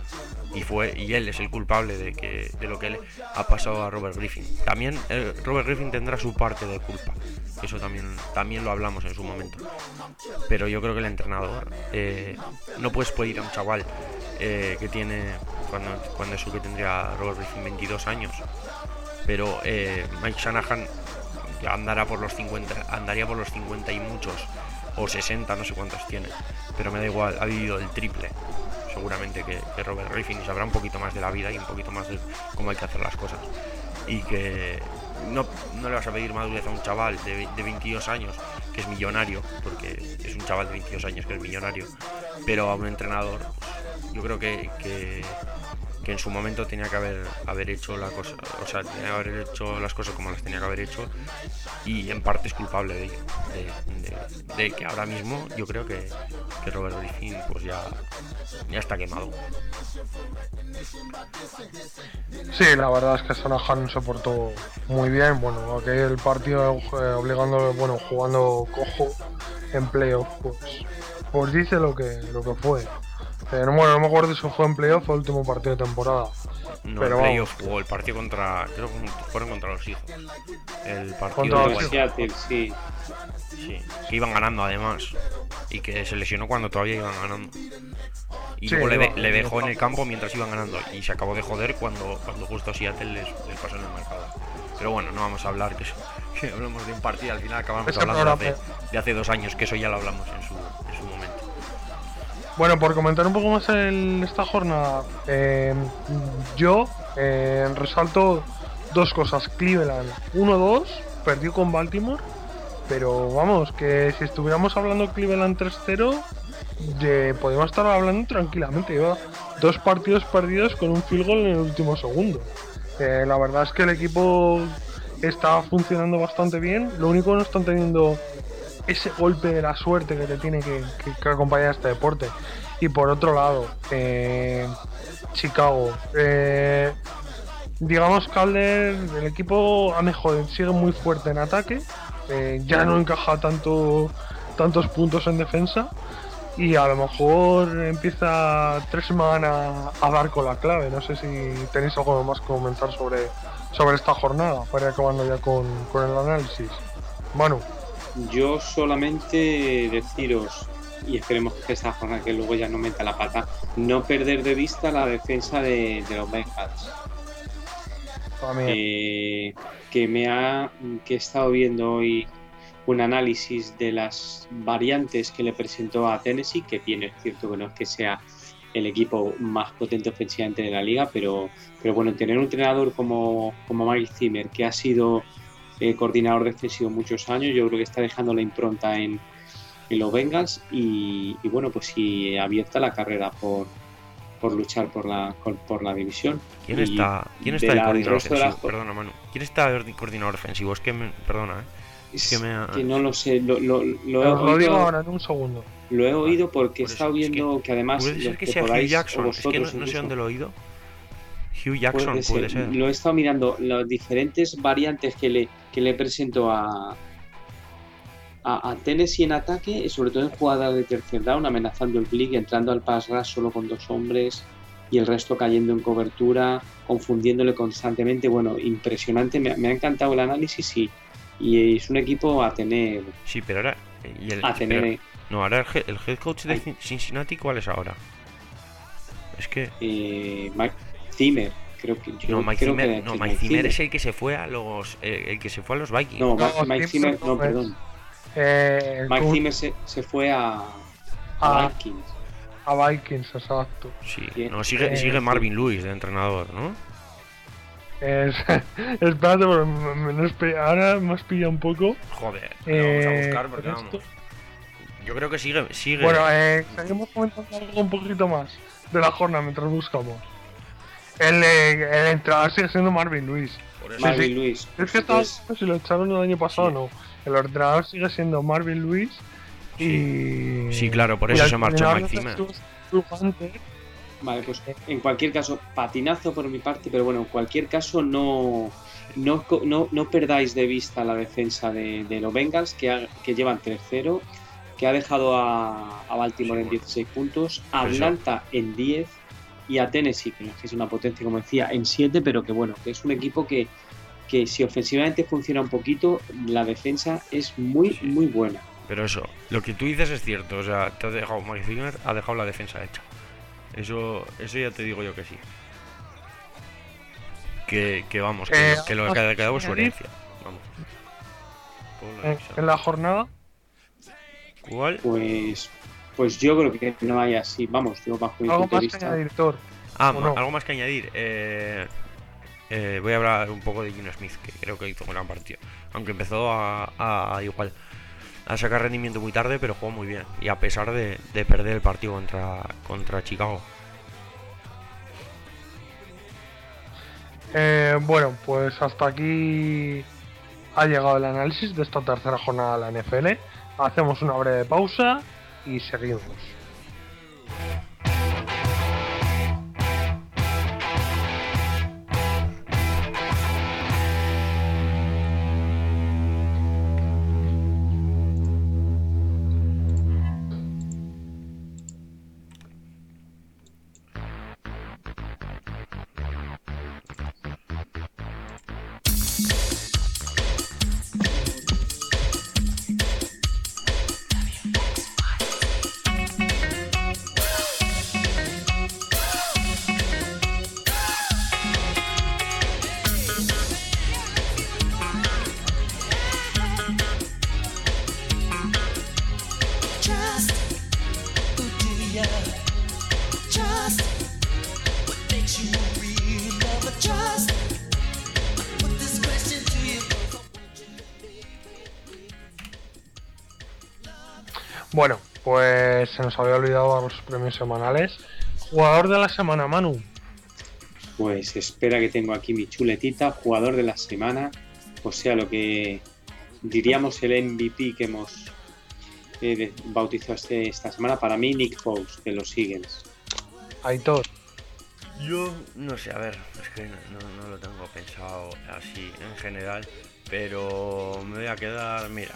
y fue y él es el culpable de que de lo que le ha pasado a Robert Griffin. También eh, Robert Griffin tendrá su parte de culpa, eso también también lo hablamos en su momento, pero yo creo que el entrenador eh, no puedes pedir a un chaval eh, que tiene cuando cuando eso que tendría Robert Griffin veintidós años, pero eh, Mike Shanahan andará por los cincuenta, andaría por los cincuenta y muchos o sesenta, no sé cuántos tiene, pero me da igual, ha vivido el triple seguramente que, que Robert Griffin, y sabrá un poquito más de la vida y un poquito más de cómo hay que hacer las cosas, y que no, no le vas a pedir madurez a un chaval de, de veintidós años que es millonario, porque es un chaval de veintidós años que es millonario, pero a un entrenador pues, yo creo que, que que en su momento tenía que haber, haber hecho la cosa, o sea, tenía que haber hecho las cosas como las tenía que haber hecho, y en parte es culpable de ello, de, de, de que ahora mismo yo creo que, que Robert Griffin pues ya, ya está quemado. Sí, la verdad es que Shanahan se portó muy bien. Bueno, aquel partido eh, obligando, bueno, jugando cojo en playoff, pues, pues dice lo que, lo que fue. Eh, no, bueno, no me acuerdo si fue en playoff o el último partido de temporada. No, pero el playoff jugó el partido contra, creo que fueron contra los hijos. El partido Contra de los Seattle, sí. Sí, que iban ganando además, y que se lesionó cuando todavía iban ganando. Y Sí, luego le, iba- de- le dejó en el campo mientras iban ganando, y se acabó de joder cuando, cuando justo Seattle les, les pasó en el mercado. Pero bueno, no vamos a hablar que, que hablamos de un partido, al final acabamos Ese hablando de hace, programa. de hace dos años, que eso ya lo hablamos en su, en su momento. Bueno, por comentar un poco más el, esta jornada, eh, yo eh, resalto dos cosas. Cleveland uno dos, perdió con Baltimore, pero vamos, que si estuviéramos hablando Cleveland tres cero, de, podríamos estar hablando tranquilamente. Lleva dos partidos perdidos con un field goal en el último segundo. Eh, la verdad es que el equipo está funcionando bastante bien, lo único que no están teniendo ese golpe de la suerte que te tiene que, que, que acompañar a este deporte. Y por otro lado, eh, Chicago, eh, digamos que Calder, el equipo ha mejorado, sigue muy fuerte en ataque, eh, ya no encaja tanto tantos puntos en defensa, y a lo mejor empieza tres semanas a dar con la clave. No sé si tenéis algo más que comentar sobre, sobre esta jornada para ir acabando ya con, con el análisis. Manu. Yo solamente deciros, y esperemos que esta jornada, que luego ya no meta la pata, no perder de vista la defensa de, de los Bengals. Eh, que me ha que he estado viendo hoy un análisis de las variantes que le presentó a Tennessee, que tiene, es cierto que no es que sea el equipo más potente ofensivamente de la liga, pero, pero bueno, tener un entrenador como, como Mike Zimmer, que ha sido eh, coordinador defensivo muchos años, yo creo que está dejando la impronta en, en los Bengals, y, y bueno, pues sí, abierta la carrera por, por luchar por la, por la división. ¿Quién Y está, ¿quién está de de la- coordinador del resto de ofensivo? las- Perdona, Manu. ¿Quién está de coordinador ofensivo? Es que me, perdona, ¿eh? Es que me ha- que no lo sé, lo, lo, lo he Os lo digo oído, ahora en un segundo. lo he oído porque he Por eso, estado es que viendo que, además Puede ser los que que sea Hugh podáis, o Jackson, es que no, vosotros no sé incluso, dónde lo he oído. Hugh Jackson puede puede ser. ser. Lo he estado mirando, las diferentes variantes que le, que le presento a, a, a Tennessee en ataque, sobre todo en jugadas de tercer down, amenazando el blick, entrando al pass rush solo con dos hombres y el resto cayendo en cobertura, confundiéndole constantemente. Bueno, impresionante, me, me ha encantado el análisis, y, y es un equipo a tener, Sí, pero ahora. Y el, a tener pero- no, ahora el, he- el head coach de Ay. Cin- Cincinnati, ¿cuál es ahora? Es que. eh, Mike Zimmer, creo que yo No, Mike creo Zimmer, que, no, que Mike Zimmer es el que se fue a los. eh, el que se fue a los Vikings. No, No, Mike, Mike Zimmer Zimmer, no no, es. perdón. Eh, Mike con- Zimmer se, se fue a, a a, Vikings. a Vikings, exacto. Sí, Sí. no, sigue, Eh, sigue sí. Marvin Lewis de entrenador, ¿no? Es, espérate, pero me- me- no espe- ahora me has pillado un poco. Joder, lo vamos a Eh, buscar porque esto- vamos. Yo creo que sigue. sigue Bueno, eh, seguimos comentando algo un poquito más de la jornada mientras buscamos. El, eh, el entrenador sigue siendo Marvin Lewis. por eso. Marvin sí. Lewis. Es que estaba Entonces, si lo echaron el año pasado, Sí. no. El entrenador sigue siendo Marvin Lewis. Y. Sí, claro, por y eso el se marchó entrenador Mike Zimmer. defensivo es Drew Hunter. vale, pues en cualquier caso, patinazo por mi parte, pero bueno, en cualquier caso no, no, co- no, no perdáis de vista la defensa de, de los Bengals, que, ha- que llevan tres cero, que ha dejado a, a Baltimore Sí, en bueno. dieciséis puntos, Pero eso- Atlanta en diez, y a Tennessee, que no es que es una potencia, como decía, en siete, pero que bueno, que es un equipo que, que si ofensivamente funciona un poquito, la defensa es muy, Sí. muy buena. Pero eso, lo que tú dices es cierto, o sea, te ha dejado, Mike Zimmer ha dejado la defensa hecha. Eso, eso ya te digo yo que sí. Que, que vamos, que, Eh, que lo que ha quedado es su herencia. Vamos. En, en la jornada, ¿Cuál? Pues, pues yo creo que no hay así, vamos, yo bajo mi algo punto de más que vista. añadir, Thor. Ah, ¿O ma- no? algo más que añadir. Eh, eh, voy a hablar un poco de Gino Smith, que creo que hizo un gran partido. Aunque empezó a, a- a igual a sacar rendimiento muy tarde, pero jugó muy bien. Y a pesar de, de perder el partido contra, contra Chicago. Eh, bueno, pues hasta aquí ha llegado el análisis de esta tercera jornada de la N F L. Hacemos una breve pausa y seguimos. Just who do ya? Just what makes you a real lover? Just put this question to you. Bueno, pues se nos había olvidado dar los premios semanales. Jugador de la semana, Manu. Pues espera que tengo aquí mi chuletita, jugador de la semana, o sea, lo que diríamos el M V P que hemos eh, de- bautizado este- esta semana, para mí Nick Foles, de los Eagles. Aitor. Yo no sé, a ver, es que no, no- no lo tengo pensado así en general, pero me voy a quedar, mira.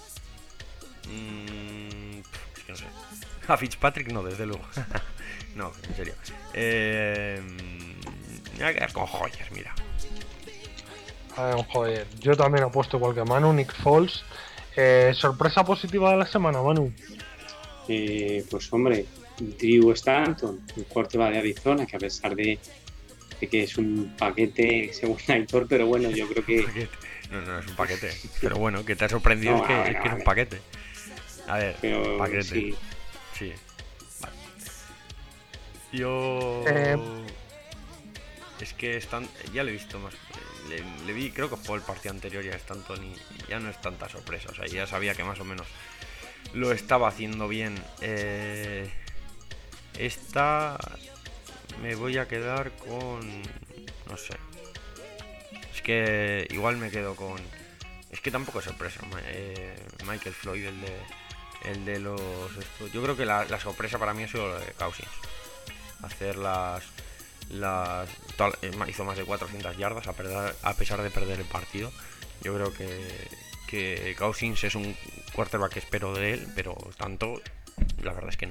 Mm, es que no sé. A Fitzpatrick no, desde luego. No, en serio. Eh, me voy a quedar con joyas, mira. Eh, joder, yo también apuesto igual que Manu, Nick Foles. Eh, sorpresa positiva de la semana, Manu. Eh, pues hombre, Drew Stanton, el quarterback de Arizona, que a pesar de, de que es un paquete según Aitor, pero bueno, yo creo que Paquete. No, no es un paquete. Pero bueno, que te ha sorprendido No, es, que, vale, es que es un vale. paquete. A ver, pero paquete. sí, Sí. Vale. Yo. Eh. Es que están. Ya lo he visto más. Le, le vi, creo que jugó el partido anterior ya Stanton y ya no es tanta sorpresa. O sea, ya sabía que más o menos lo estaba haciendo bien. Eh, esta. Me voy a quedar con. No sé. Es que igual me quedo con. Es que tampoco es sorpresa. Ma- eh, Michael Floyd, el de. El de los. Esto, yo creo que la, la sorpresa para mí ha sido lo de Cousins. Hacer las. las toda- eh, hizo más de cuatrocientas yardas a, perder- a pesar de perder el partido. Yo creo que. Que Cousins es un quarterback que espero de él, pero tanto. La verdad es que no.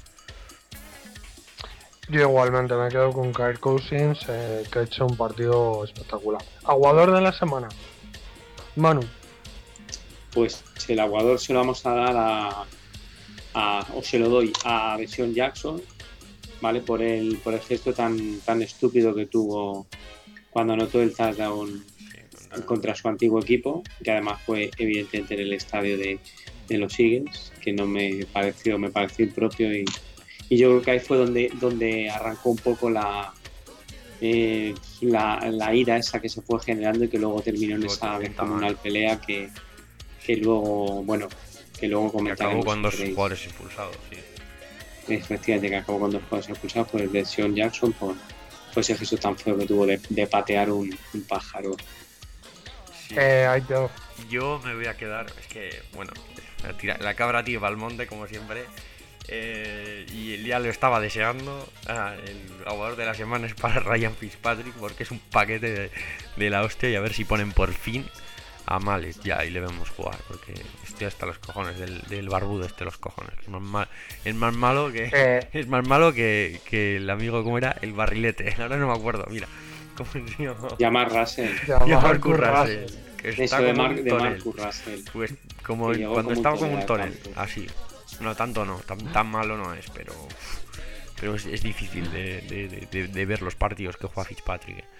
Yo igualmente me quedo con Kirk Cousins, eh, que ha hecho un partido espectacular. Aguador de la semana, Manu. pues el aguador se lo vamos a dar a, a- o se lo doy a Deshaun Jackson, ¿vale? Por el, por el gesto tan, tan estúpido que tuvo cuando anotó el touchdown contra su antiguo equipo, que además fue evidentemente en el estadio de, de los Eagles, que no me pareció, me pareció impropio y, y yo creo que ahí fue donde, donde arrancó un poco la, eh, la, la ira esa que se fue generando y que luego terminó en Luego esa terminó tan descomunal mal. pelea que, que luego, bueno, que luego Y acabó comentaremos. con si dos queréis. jugadores expulsados, sí. Efectivamente, que acabó con dos jugadores expulsados por el de Sean Jackson por, por ese gesto tan feo que tuvo de, de patear un, un pájaro. Sí. Eh, Aitor. Yo me voy a quedar, es que, bueno, la, tira- la cabra tío Valmonte, como siempre, eh, y ya lo estaba deseando. Ah, el jugador de la semana es para Ryan Fitzpatrick, porque es un paquete de, de la hostia, y a ver si ponen por fin a Males ya y le vemos jugar, porque estoy hasta los cojones del, del barbudo este, los cojones, que es más, mal, es más malo que Eh. es más malo que, que el amigo, ¿cómo era? El barrilete, ahora no me acuerdo, mira, ¿cómo se llama? Llamar Russell. Ya, Ya, Marcus Marcus Russell. Russell, que Eso está de, como Mar un de tonel. Marcus Russell. Pues como Que el- llegó cuando como un estaba como un tonel al tonel, campo. así. No, tanto no, tan, tan malo no es, pero pero es, es difícil de, de, de, de- de ver los partidos que juega Fitzpatrick. eh.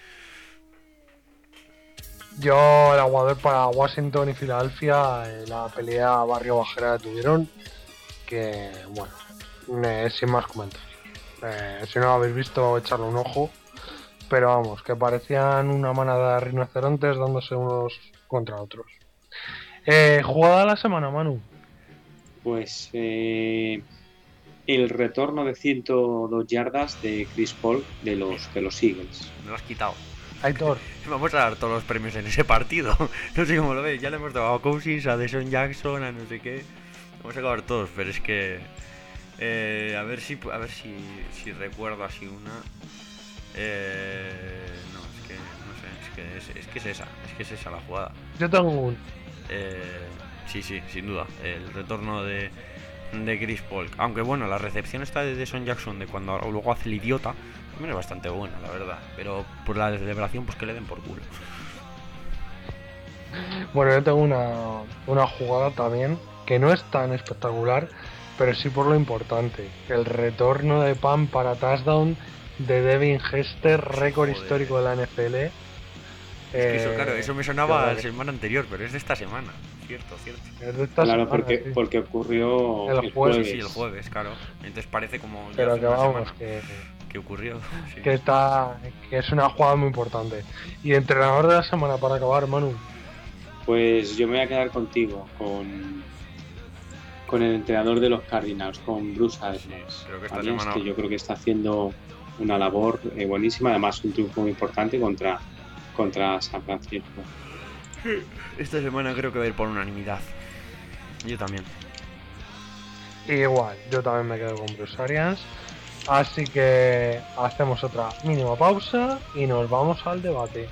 Yo, el aguador para Washington y Filadelfia, eh, la pelea barrio bajera que tuvieron, que bueno, eh, sin más comentarios. Eh, si no lo habéis visto, echarle un ojo. Pero vamos, que parecían una manada de rinocerontes dándose unos contra otros. Eh, jugada de la semana, Manu. Pues eh, el retorno de ciento dos yardas de Chris Paul de los, de los Eagles. Me lo has quitado. Aitor, Vamos a dar todos los premios en ese partido. No sé cómo lo veis, ya le hemos dado a Cousins, a Deshaun Jackson, a no sé qué. Vamos a acabar todos, pero es que eh, a ver si a ver si, si recuerdo así una. Eh, no, es que no sé, es que es, es que es esa, es que es esa la jugada. yo tengo un. Eh, sí, sí, sin duda. El retorno de, de Chris Paul. Aunque bueno, la recepción está de Deshaun Jackson de cuando luego hace el idiota. También es bastante buena, la verdad. Pero por la celebración, pues que le den por culo. Bueno, yo tengo una, una jugada también que no es tan espectacular, pero sí por lo importante. El retorno de Pam para touchdown de Devin Hester, récord Joder. histórico de la N F L. Es que eso, Eh, claro, eso me sonaba yo la semana anterior, pero es de esta semana. Cierto, cierto. es de esta Claro, semana, porque, sí. porque ocurrió El el, jueves. jueves. Sí, sí, el jueves, claro. Entonces parece como ya Pero hace que una vamos, semana que, que ocurrió. Sí. que está, que es una jugada muy importante. Y entrenador de la semana para acabar, Manu. Pues yo me voy a quedar contigo, con, con el entrenador de los Cardinals, con Bruce Arians. creo que esta Arians, semana- que yo creo que está haciendo una labor eh, buenísima, además un triunfo muy importante contra, contra San Francisco. Esta semana creo que va a ir por unanimidad. Yo también. Igual, yo también me quedo con Bruce Arians. Así que hacemos otra mínima pausa y nos vamos al debate.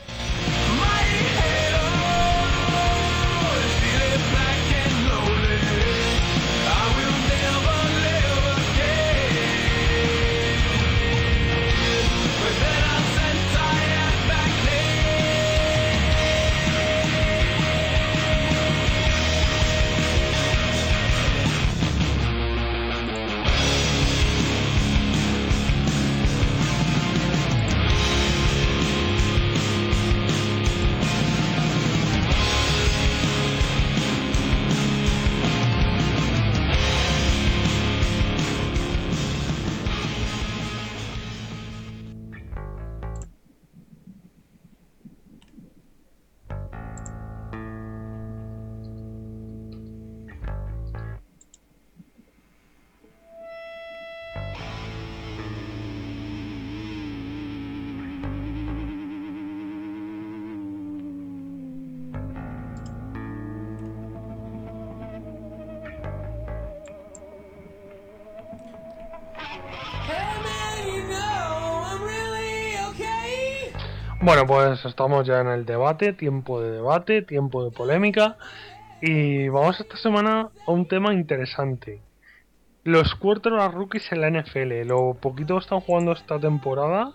Bueno, pues estamos ya en el debate, tiempo de debate, tiempo de polémica. Y vamos esta semana a un tema interesante. Los quarterback rookies en la N F L, lo poquito que están jugando esta temporada.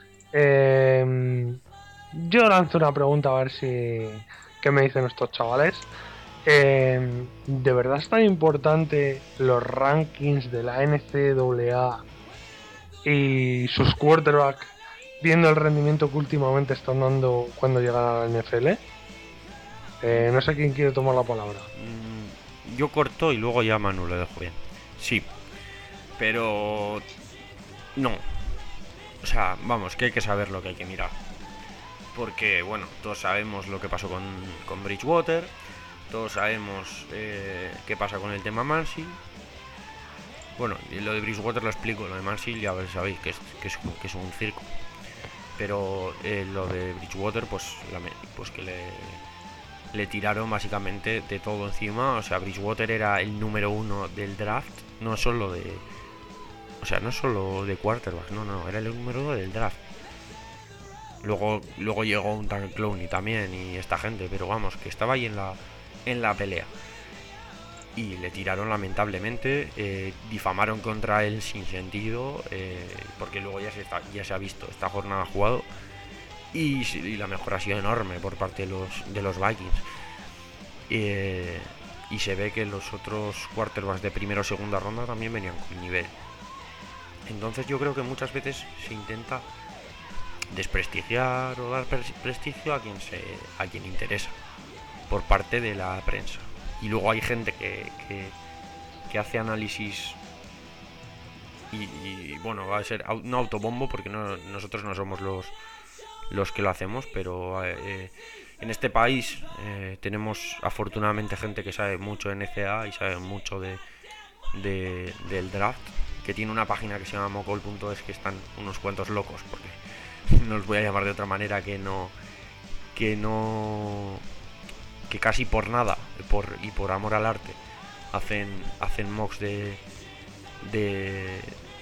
Eh, yo lanzo una pregunta a ver si qué me dicen estos chavales. Eh, ¿De verdad es tan importante los rankings de la N C A A y sus quarterbacks viendo el rendimiento que últimamente están dando cuando llegan a la N F L? Eh, no sé quién quiere tomar la palabra. Mm, yo corto y luego ya Manu lo dejo bien. Sí, pero no. O sea, vamos, que hay que saber lo que hay que mirar. Porque, bueno, todos sabemos lo que pasó con, con Bridgewater. Todos sabemos eh, qué pasa con el tema Mansill. Bueno, y lo de Bridgewater lo explico. Lo de Mansill ya sabéis que es, que es, que es un circo. Pero eh, lo de Bridgewater, pues, la, pues que le, le tiraron básicamente de todo encima. O sea, Bridgewater era el número uno del draft. No solo de... O sea, no solo de quarterback. No, no, era el número uno del draft. Luego, luego llegó un Tank Clowney también y esta gente, pero vamos, que estaba ahí en la, en la pelea. Y le tiraron lamentablemente, eh, difamaron contra él sin sentido, eh, porque luego ya se, está, ya se ha visto, esta jornada ha jugado y, y la mejora ha sido enorme por parte de los, de los Vikings. Eh, y se ve que los otros quarterbacks de primera o segunda ronda también venían con nivel. Entonces yo creo que muchas veces se intenta desprestigiar o dar prestigio a quien, se, a quien interesa por parte de la prensa. Y luego hay gente que, que, que hace análisis y, y bueno, va a ser un autobombo porque no, nosotros no somos los, los que lo hacemos, pero eh, en este país eh, tenemos afortunadamente gente que sabe mucho de N C A A y sabe mucho de, de, del draft, que tiene una página que se llama mocol punto es, que están unos cuantos locos, porque no los voy a llamar de otra manera, que no que no que casi por nada por, y por amor al arte hacen hacen mocks de de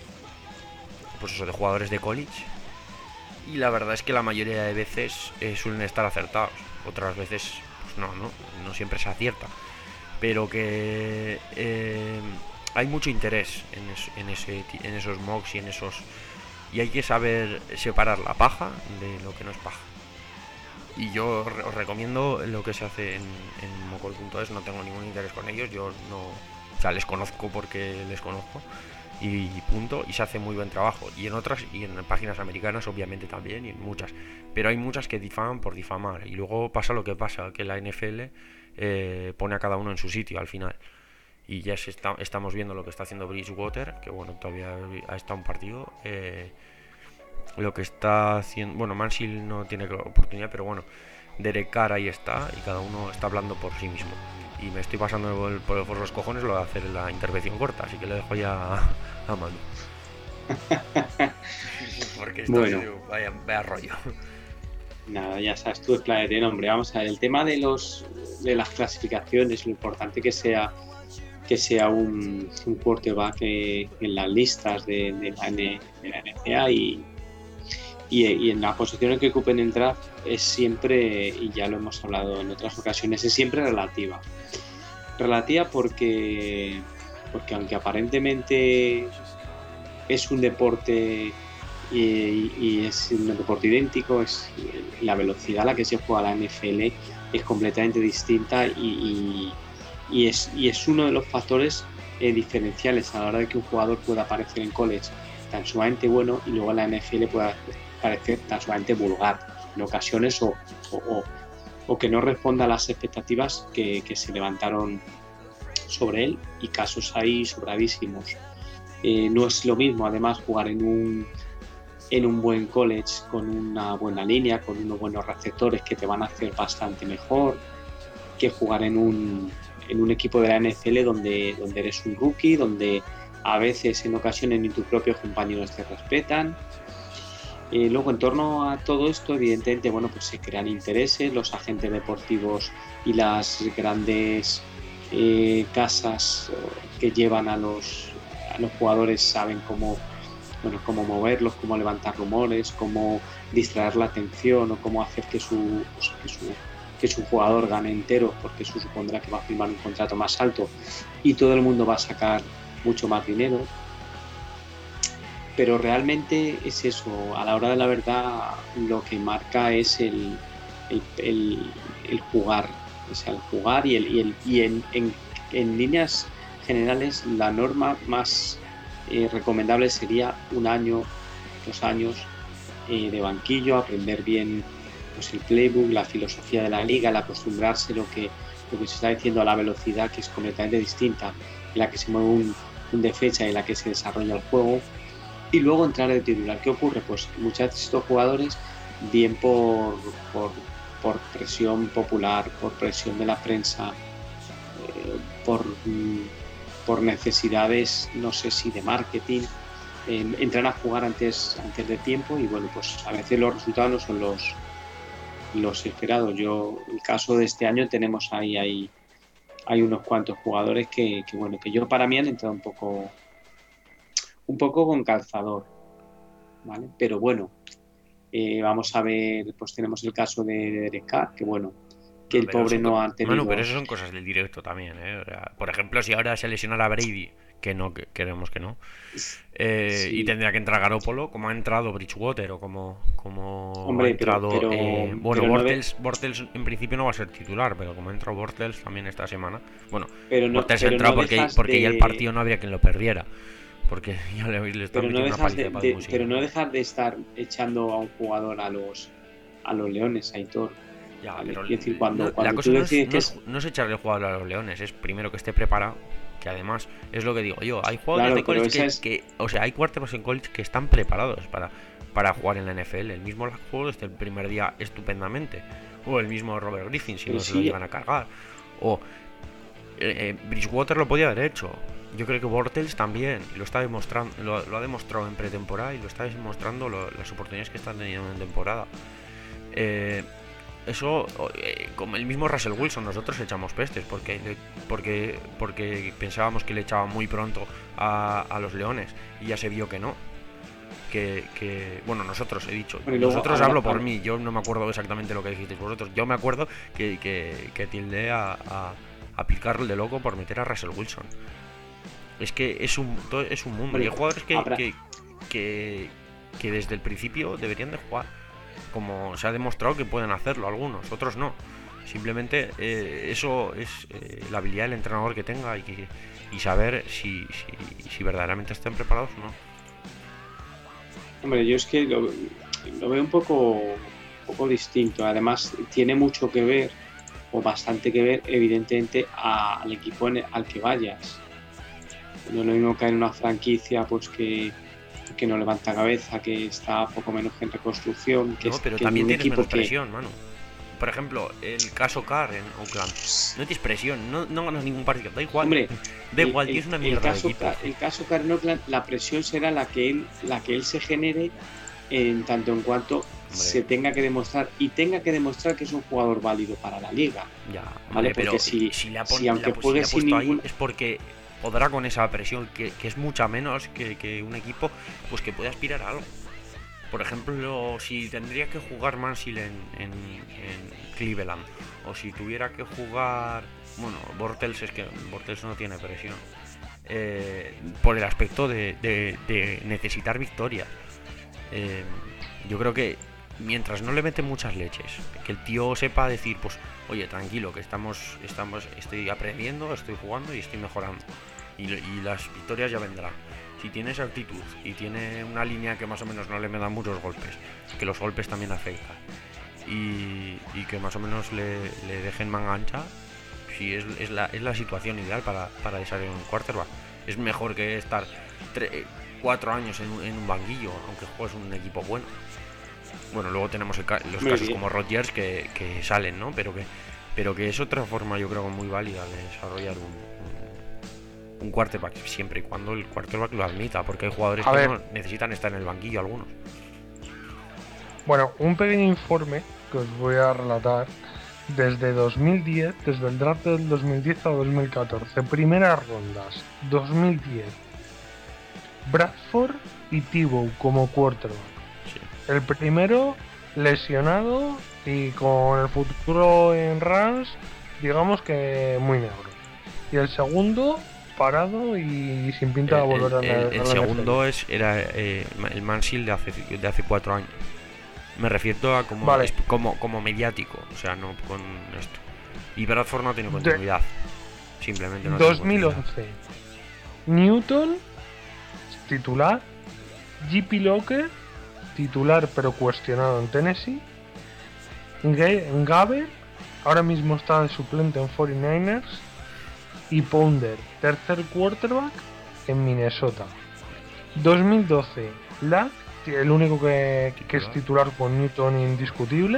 pues eso, de jugadores de college, y la verdad es que la mayoría de veces eh, suelen estar acertados, otras veces pues no, no, no siempre se acierta, pero que eh, hay mucho interés en, es, en, ese, en esos mocks y en esos, y hay que saber separar la paja de lo que no es paja. Y yo os recomiendo lo que se hace en, en mocol punto es, no tengo ningún interés con ellos, yo no, o sea, les conozco porque les conozco y punto, y se hace muy buen trabajo. Y en otras, y en páginas americanas obviamente también, y en muchas, pero hay muchas que difaman por difamar, y luego pasa lo que pasa, que la N F L eh, pone a cada uno en su sitio al final. Y ya se está, estamos viendo lo que está haciendo Bridgewater, que bueno, todavía ha estado un partido. Eh, lo que está haciendo, bueno, Mansil no tiene oportunidad, pero bueno, Derek Carr ahí está, y cada uno está hablando por sí mismo. Y me estoy pasando por, por, por los cojones lo de hacer la intervención corta, así que le dejo ya a, a Manu. Porque esto Bueno. digo, vaya, vaya rollo. Nada, ya sabes, tú expláyate, hombre. Vamos a ver, el tema de los de las clasificaciones, lo importante que sea que sea un, un quarterback eh, en las listas de, de, la, N, de la N C A A y, y, y en la posición en que ocupen el draft es siempre, y ya lo hemos hablado en otras ocasiones, es siempre relativa. Relativa porque, porque aunque aparentemente es un deporte y, y es un deporte idéntico, es la velocidad a la que se juega la N F L es completamente distinta y, y, y, es, y es uno de los factores eh, diferenciales a la hora de que un jugador pueda aparecer en college tan sumamente bueno y luego en la N F L pueda parecer tan sumamente vulgar en ocasiones o, o, o, o que no responda a las expectativas que, que se levantaron sobre él, y casos ahí sobradísimos. Eh, no es lo mismo además jugar en un en un buen college con una buena línea, con unos buenos receptores que te van a hacer bastante mejor que jugar en un, en un equipo de la N F L donde, donde eres un rookie, donde a veces en ocasiones ni tus propios compañeros te respetan. Eh, luego en torno a todo esto evidentemente bueno, pues se crean intereses, los agentes deportivos y las grandes eh, casas que llevan a los, a los jugadores saben cómo Bueno, cómo moverlos, cómo levantar rumores, cómo distraer la atención o cómo hacer que su, que su, que su jugador gane entero, porque eso supondrá que va a firmar un contrato más alto y todo el mundo va a sacar mucho más dinero. Pero realmente es eso, a la hora de la verdad lo que marca es el, el, el, el jugar, o sea, el jugar y, el, y, el, y en, en, en líneas generales la norma más Eh, recomendable sería un año, dos años eh, de banquillo, aprender bien pues, el playbook, la filosofía de la liga, el acostumbrarse lo que, lo que se está diciendo a la velocidad que es completamente distinta en la que se mueve un, un defensa y en la que se desarrolla el juego, y luego entrar de titular. ¿Qué ocurre? Pues muchas veces estos jugadores, bien por, por, por presión popular, por presión de la prensa, eh, por... Mm, por necesidades, no sé si de marketing, eh, entran a jugar antes, antes de tiempo y bueno, pues a veces los resultados no son los, los esperados. Yo, el caso de este año tenemos ahí, ahí hay unos cuantos jugadores que, que bueno, que yo para mí han entrado un poco, un poco con calzador, ¿vale? Pero bueno, Eh, vamos a ver, pues tenemos el caso de Derek Carr, que bueno, que el Pero pobre son no co- ha tenido... Manu, pero eso son cosas del directo también, ¿eh? O sea, por ejemplo, si ahora se lesionara Brady, que no, que queremos que no, eh, Sí. y tendría que entrar Garoppolo, como ha entrado Bridgewater o como, como Hombre, ha entrado... pero- pero- eh, bueno, pero no de- Bortles, Bortles en principio no va a ser titular, pero como ha entrado Bortles también esta semana... Bueno, Pero no, Bortles ha pero entrado no porque, dejas porque ya el de- partido no habría quien lo perdiera. Porque ya le, le están pero no metiendo una dejas paliza de, de paz de- música. pero no dejar de estar echando a un jugador a los a los Leones, Aitor. Ya, Vale, pero quiero decir, cuando- no- cuando la cosa tú no es, decides no que es- no es echarle el jugador a los Leones, es primero que esté preparado, que además es lo que digo yo, hay jugadores Claro, de college pero que, esa es- que- o sea, hay quarterbacks en college que están preparados para, para jugar en la N F L, el mismo juego desde el primer día estupendamente, o el mismo Robert Griffin si Pero no se lo sí. llegan a cargar, o eh, eh, Bridgewater lo podía haber hecho. Yo creo que Bortles también y lo está demostrando, lo, lo ha demostrado en pretemporada y lo está demostrando lo- las oportunidades que están teniendo en temporada. Eh, eso, eh, como el mismo Russell Wilson, nosotros echamos pestes porque le- porque porque pensábamos que le echaba muy pronto a, a los Leones y ya se vio que no. Que, que bueno, nosotros he dicho, Bueno, y luego nosotros habrá- hablo por habrá- mí, yo no me acuerdo exactamente lo que dijisteis vosotros. Yo me acuerdo que, que, que tildé a, a, a picarle de loco por meter a Russell Wilson. Es que es un, todo es un mundo. Hombre, Y hay jugadores que, habrá- que, que, que desde el principio deberían de jugar. Como se ha demostrado que pueden hacerlo algunos, otros no. Simplemente eh, eso es eh, la habilidad del entrenador que tenga y, que, y saber si, si, si verdaderamente estén preparados o no. Hombre, yo es que lo, lo veo un poco, un poco distinto. Además, tiene mucho que ver, o bastante que ver, evidentemente, a- al equipo en el- al que vayas. No es lo mismo que en una franquicia pues que, que no levanta cabeza, que está poco menos que en reconstrucción, que, No, es- pero que en también un tienes equipo menos que... presión, mano. Por ejemplo, el caso Carr en Oakland. No tienes presión, no, no ganas ningún partido. Da igual, Hombre, da el- igual, el- tienes una el mierda de caso, equipo. Ca- el caso Karen Oakland, la presión será la que él, la que él se genere en tanto en cuanto se tenga que demostrar y tenga que demostrar que es un jugador válido para la liga. Ya, Vale, hombre, pero porque si- si le ha, si pon- le ha aunque pu- si juegue le ha sin puesto ahí ningún- es porque podrá con esa presión, que, que es mucha menos que, que un equipo pues que puede aspirar a algo. Por ejemplo, si tendría que jugar Mansil en, en, en Cleveland, o si tuviera que jugar, bueno, Bortles es que Bortles no tiene presión, eh, por el aspecto de, de- de necesitar victorias. Eh, yo creo que mientras no le meten muchas leches, que el tío sepa decir, pues, oye, tranquilo, que estamos, estamos, estoy aprendiendo, estoy jugando y estoy mejorando. Y, y las victorias ya vendrán. Si tiene esa actitud y tiene una línea que más o menos no le me da muchos golpes, que los golpes también afectan, y, y que más o menos le, le dejen manga ancha, sí, es, es, la, es la situación ideal para, para desarrollar un quarterback. Es mejor que estar tre- cuatro años en, un- en un banquillo, aunque juegues un equipo bueno. Bueno, luego tenemos el ca- los Muy casos bien. como Rodgers que, que salen, ¿no? Pero que, pero que es otra forma, yo creo, muy válida de desarrollar un, un, un quarterback, siempre y cuando el quarterback lo admita, porque hay jugadores A que ver. no necesitan estar en el banquillo algunos. Bueno, un pequeño informe que os voy a relatar. Desde dos mil diez, desde el draft del dos mil diez a dos mil catorce, primeras rondas, dos mil diez, Bradford y Tebow como quarterback. Sí. El primero lesionado y con el futuro en Rams, digamos que muy negro. Y el segundo parado y sin pinta de El, volver el- a la el- a el la N F L. segundo es era eh, el Mansil de hace de hace cuatro años. Me refiero a como, Vale. es- como como mediático, o sea, no con esto. Y Bradford no tiene De- continuidad. Simplemente no tiene dos mil continuidad. once, Newton, titular. J P Locker, titular pero cuestionado en Tennessee. Ga- Gabe, ahora mismo está de suplente en cuarenta y nueve ers. Y Pounder, tercer quarterback en Minnesota. dos mil doce, Lack, el único que, que es titular con Newton indiscutible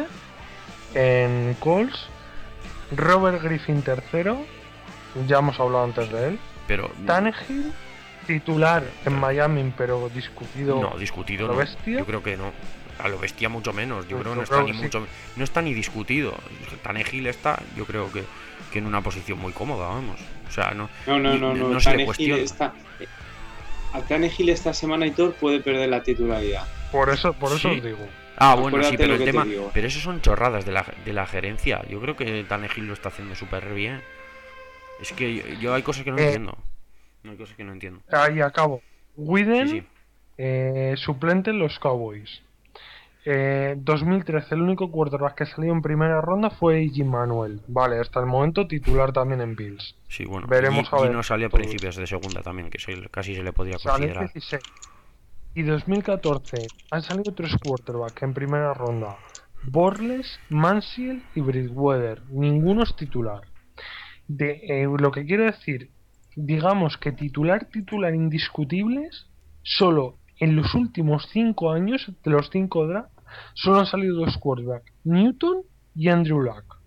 en Colts. Robert Griffin tercero, ya hemos hablado antes de él. Pero Tannehill, titular en Miami, pero discutido. no, discutido ¿Lo no. bestia? Yo creo que no. A lo bestia mucho menos. Yo Pues creo que yo no está creo ni que sí. mucho no está ni discutido. Tannehill está, yo creo que, que en una posición muy cómoda, vamos. O sea, no No, no, no, no, no. se le Tannehill cuestiona. está, a Tannehill esta semana y todo puede perder la titularidad. Por eso, por eso Sí. os digo. Ah, bueno, sí, Acuérdate pero lo el que te tema... digo. Pero eso son chorradas de la, de la gerencia. Yo creo que Tannehill lo está haciendo súper bien. Es que yo, yo hay cosas que no Eh, entiendo. No hay cosas que no entiendo. Ahí acabo. Sí, Widen, sí. eh, suplente en los Cowboys. Eh, dos mil trece, el único quarterback que salió en primera ronda fue Jim Manuel. Vale, hasta el momento titular también en Bills. Sí, bueno. Veremos Gi- a ver. Gino salió a todo. principios de segunda también, que se- casi se le podría Salió considerar. dieciséis. Y dos mil catorce han salido tres quarterbacks en primera ronda. Borles, Manziel y Bridgewater. Ninguno es titular. De, eh, lo que quiero decir, digamos que titular, titular indiscutibles, solo en los últimos cinco años, de los cinco draft, solo han salido dos quarterbacks, Newton y Andrew Luck.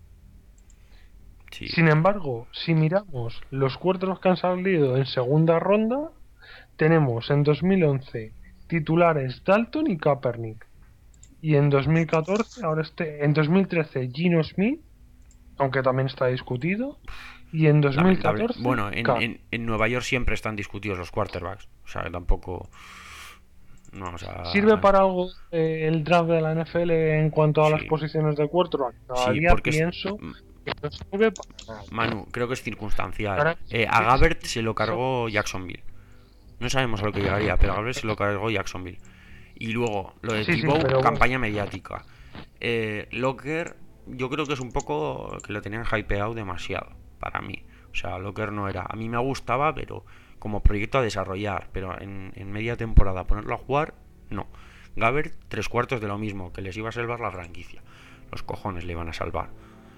Sí. Sin embargo, si miramos los quarterbacks que han salido en segunda ronda, tenemos en dos mil once titulares Dalton y Kaepernick. Y en dos mil catorce, ahora este, en dos mil trece Gino Smith, aunque también está discutido. Y en Lamentable. dos mil catorce, Bueno, en, Carr. en, en Nueva York siempre están discutidos los quarterbacks. O sea, que tampoco... No, o sea... ¿Sirve para algo eh, el draft de la N F L en cuanto a Sí. las posiciones de quarterback? Cada Sí, día porque es- pienso que no sirve para nada. Manu, creo que es circunstancial. Ahora- Eh, a Gabbert se lo cargó Jacksonville. No sabemos a lo que llegaría, pero a Gabbert se lo cargó Jacksonville. Y luego, lo de Sí, sí, Thibaut, pero bueno. campaña mediática. Eh, Locker, yo creo que es un poco que lo tenían hypeado demasiado, para mí. O sea, Locker no era... A mí me gustaba, pero como proyecto a desarrollar. Pero en, en media temporada ponerlo a jugar, no. Gabbert, tres cuartos de lo mismo, que les iba a salvar la franquicia. Los cojones le iban a salvar.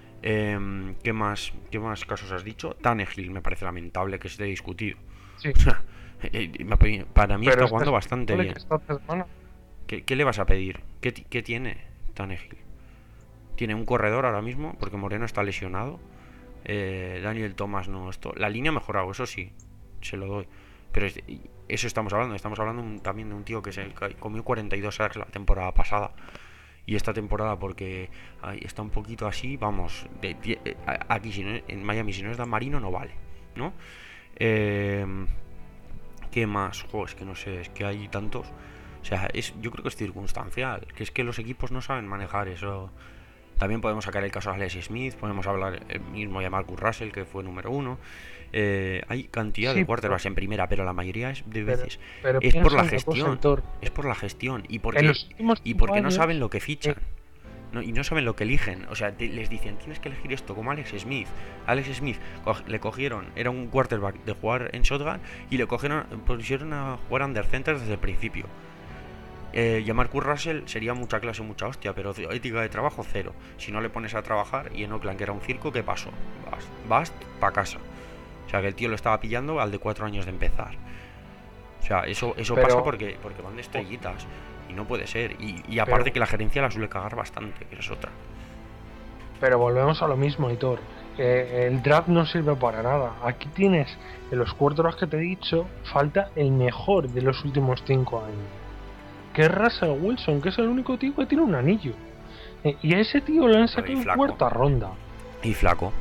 Eh, ¿qué más qué más casos has dicho? Tannehill me parece lamentable que esté discutido. Sí. O sea, eh, me- para mí Pero está este jugando es- bastante vale bien. que esta semana- ¿Qué, qué le vas a pedir? ¿Qué, ti- qué tiene Tannehill? Tiene un corredor ahora mismo, porque Moreno está lesionado. Eh, Daniel Thomas no esto. La línea ha mejorado, eso sí, se lo doy. Pero es- eso estamos hablando. Estamos hablando un- también de un tío que se ca- comió cuarenta y dos sacks la temporada pasada. Y esta temporada, porque ay, está un poquito así, vamos, de, die- eh, a- aquí si no, en Miami, si no es Dan Marino, no vale, ¿no? Eh, ¿Qué más? Jo, es que no sé, es que hay tantos. O sea, es, yo creo que es circunstancial, que es que los equipos no saben manejar eso. También podemos sacar el caso de Alex Smith, podemos hablar el mismo de Marcus Russell, que fue número uno. Eh, hay cantidad Sí, de quarterbacks en primera, pero la mayoría es de Pero- veces pero es por piensa la una cosa, gestión. Héctor. Es por la gestión y En porque los últimos y cinco porque no años, saben lo que fichan. eh, No, y no saben lo que eligen. O sea, te- les dicen, tienes que elegir esto, como Alex Smith. Alex Smith co- le cogieron, era un quarterback de jugar en shotgun y le cogieron, pusieron a jugar under center desde el principio. Eh, y a Marcus Russell sería mucha clase, mucha hostia, pero ética de trabajo cero. Si no le pones a trabajar y en Oakland, que era un circo, ¿qué pasó? Vas, vas pa' casa. O sea, que el tío lo estaba pillando al de cuatro años de empezar. O sea, eso, eso Pero- pasa porque, porque van de estrellitas. Y no puede ser. Y, y aparte Pero- que la gerencia la suele cagar bastante, que esa es otra. Pero volvemos a lo mismo, Hitor. Eh, el draft no sirve para nada. Aquí tienes, en los quarterbacks que te he dicho, falta el mejor de los últimos cinco años. Que es Russell Wilson, que es el único tío que tiene un anillo. Eh, y a ese tío lo han sacado y en flaco. cuarta ronda. Y flaco.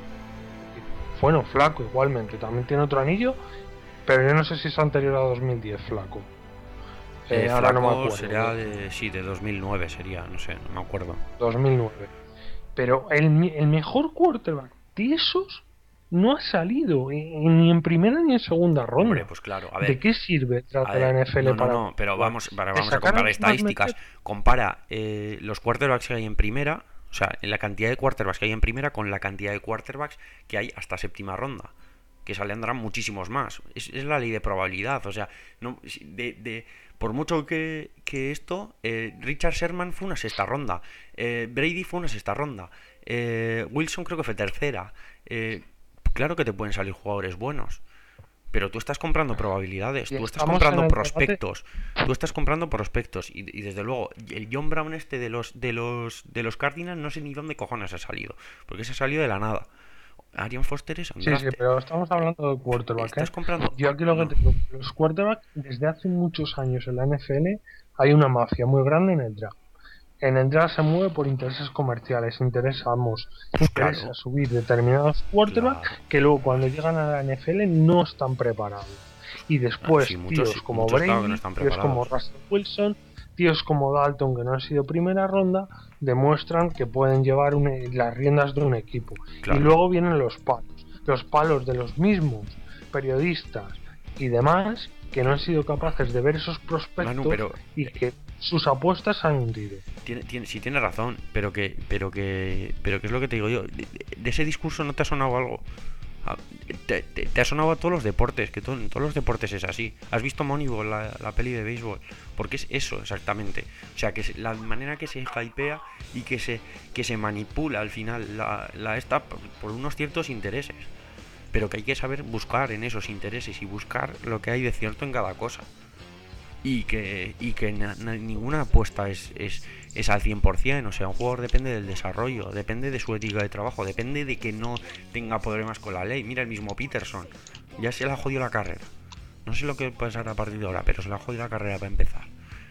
Bueno, flaco igualmente, también tiene otro anillo, pero yo no sé si es anterior a dos mil diez, flaco. Eh, Eh, ahora no me flaco acuerdo. sería de, sí, de dos mil nueve sería, no sé, no me acuerdo. dos mil nueve. Pero el, mi- el mejor quarterback de esos no ha salido eh, ni en primera ni en segunda ronda. Hombre, pues claro, a ver. ¿De qué sirve el draft A de la ver, N F L no, no, para.? no, pero vamos, para, de vamos a sacar comparar a los más estadísticas. mejores? Compara eh, los quarterbacks que hay en primera, o sea, en la cantidad de quarterbacks que hay en primera con la cantidad de quarterbacks que hay hasta séptima ronda. Que saldrán muchísimos más. Es, es la ley de probabilidad. O sea, no, de, de, por mucho que, que esto, eh, Richard Sherman fue una sexta ronda. Eh, Brady fue una sexta ronda. Eh, Wilson creo que fue tercera. Eh, claro que te pueden salir jugadores buenos. Pero tú estás comprando probabilidades, Y tú estás estamos comprando en el prospectos, tú estás comprando prospectos y, y desde luego el John Brown este de los de los de los Cardinals no sé ni dónde cojones ha salido, porque se ha salido de la nada. Arian Foster es Sí, sí, Andraste. pero estamos hablando de quarterback. Estás ¿eh? comprando. Yo aquí lo que No. te digo, los quarterbacks, desde hace muchos años en la N F L, hay una mafia muy grande en el draft. En el draft se mueve por intereses comerciales, interesamos, interesa claro. subir determinados quarterbacks Claro. que luego cuando llegan a la N F L no están preparados. Y después, Ah, sí, muchos tíos sí, como muchos claro que Brady, no están tíos como preparados. Russell Wilson, tíos como Dalton, que no han sido primera ronda, demuestran que pueden llevar un, las riendas de un equipo. Claro. Y luego vienen los palos, los palos de los mismos periodistas y demás que no han sido capaces de ver esos prospectos Manu, pero- y que sus apuestas han hundido. Tiene, tiene, sí, tiene razón, pero que, pero que, pero que es lo que te digo yo. De, de ese discurso no te ha sonado algo. Ah, Te, te, te ha sonado a todos los deportes, que todo, en todos los deportes es así. ¿Has visto Moneyball, la, la peli de béisbol? Porque es eso exactamente. O sea, que se- la manera que se hypea y que se, que se manipula al final la, la esta por, por unos ciertos intereses. Pero que hay que saber buscar en esos intereses y buscar lo que hay de cierto en cada cosa. Y que, y que na- na- ninguna apuesta es, es, es al cien por ciento. O sea, un jugador depende del desarrollo, depende de su ética de trabajo, depende de que no tenga problemas con la ley. Mira el mismo Peterson, ya se le ha jodido la carrera. No sé lo que pasará a partir de ahora, pero se le ha jodido la carrera para empezar.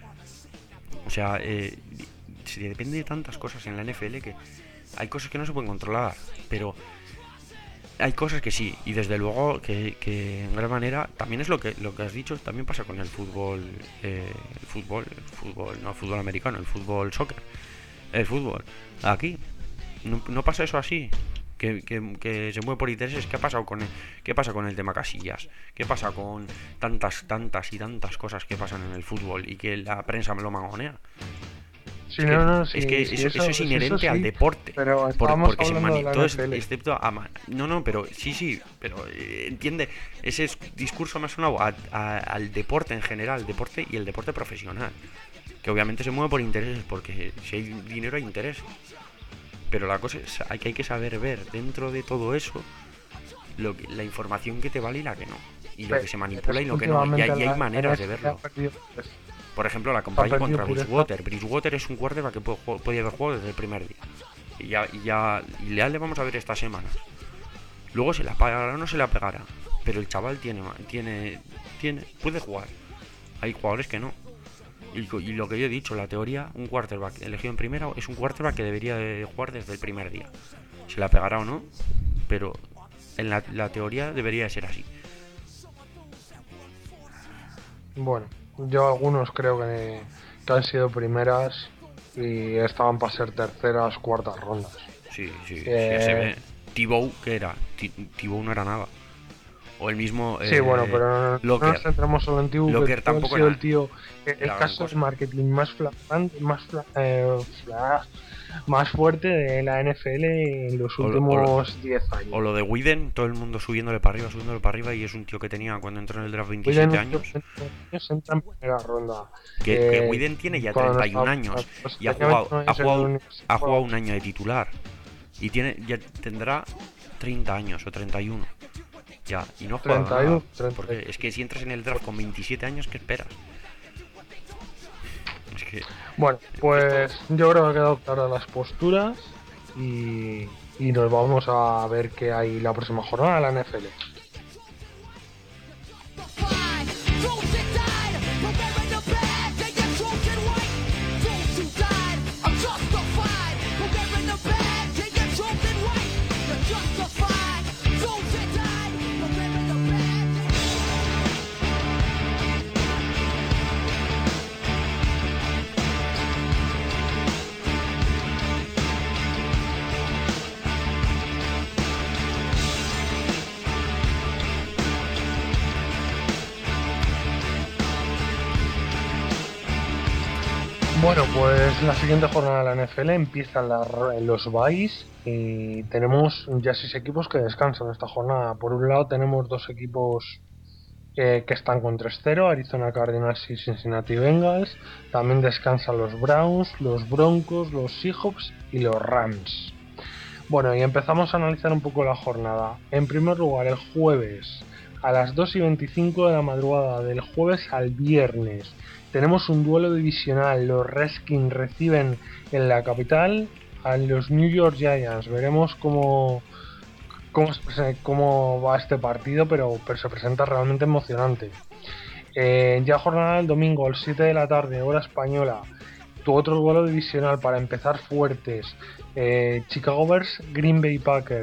O sea, eh, se depende de tantas cosas en la N F L que hay cosas que no se pueden controlar, pero hay cosas que sí, y desde luego que, que en gran manera también es lo que lo que has dicho, también pasa con el fútbol, eh, el fútbol, el fútbol, no fútbol americano, el fútbol soccer, el fútbol. Aquí no, no pasa eso así, que, que, que se mueve por intereses. ¿Qué ha pasado con el, qué pasa con el tema Casillas? ¿Qué pasa con tantas, tantas y tantas cosas que pasan en el fútbol y que la prensa me lo mangonea? Sí, Es que, no, no, es sí, que sí, eso, eso es sí, inherente eso al sí, deporte. pero Por- estábamos porque se hablando de la mani- todo es- N F L. excepto a ma- no, no, pero sí, sí, pero eh, entiende, ese es- discurso me ha sonado a- a- al deporte en general, deporte y el deporte profesional, que obviamente se mueve por intereses, porque si hay dinero hay interés. Pero la cosa es hay que hay que saber ver dentro de todo eso lo que- la información que te vale y la que no, y lo que se manipula y lo que no, y hay, y hay maneras de verlo. Por ejemplo, la campaña perdido contra pureza. Bridgewater. Bridgewater es un quarterback que puede, ju- podía haber jugado desde el primer día. Y ya, y ya y ya le vamos a ver estas semanas. Luego se la pegará o no se la pegará. Pero el chaval tiene, tiene, tiene, puede jugar. Hay jugadores que no. Y, co- y lo que yo he dicho, la teoría, un quarterback elegido en primera es un quarterback que debería de jugar desde el primer día. Se la pegará o no, pero en la, la teoría debería de ser así. Bueno, yo algunos creo que, que han sido primeras y estaban para ser terceras, cuartas rondas. Sí, sí, sí, Eh, se ve. T-Bow, ¿qué era? T- T-Bow no era nada. O el mismo. Sí, eh, bueno, pero no, no Locker. nos centramos solo en Tibu, que Locker Tibu ha tampoco sido era- el tío, el, el era gran caso de cosa. marketing más flagrante, más, fla- eh, fla- más fuerte de la N F L en los O lo- últimos diez años. O lo de Widen, todo el mundo subiéndole para arriba, subiéndole para arriba, y es un tío que tenía cuando entró en el draft Widen veintisiete años. entra en primera ronda. Que, que Eh, Widen tiene ya cuando treinta y un estaba- años pues, y ha tenía jugado, veintinueve ha años en jugado, la ha universidad. jugado un año de titular. Y tiene ya tendrá treinta años o treinta y uno. Ya, y no juega treinta y uno, nada. treinta. Porque es que si entras en el draft con veintisiete años, ¿qué esperas? Es que Bueno, pues yo creo que ha quedado claras las posturas y, y nos vamos a ver qué hay la próxima jornada de la N F L. Bueno, pues la siguiente jornada de la N F L empiezan las- los byes y tenemos ya seis equipos que descansan esta jornada. Por un lado tenemos dos equipos eh, que están con tres cero, Arizona Cardinals y Cincinnati Bengals. También descansan los Browns, los Broncos, los Seahawks y los Rams. Bueno, y empezamos a analizar un poco la jornada. En primer lugar, el jueves a las dos y veinticinco de la madrugada del jueves al viernes tenemos un duelo divisional. Los Redskins reciben en la capital a los New York Giants. Veremos cómo, cómo, se prese- cómo va este partido, pero, pero se presenta realmente emocionante. Eh, ya jornada del domingo, a las siete de la tarde, hora española. Tu otro duelo divisional para empezar fuertes. Eh, Chicago Bears, Green Bay Packers.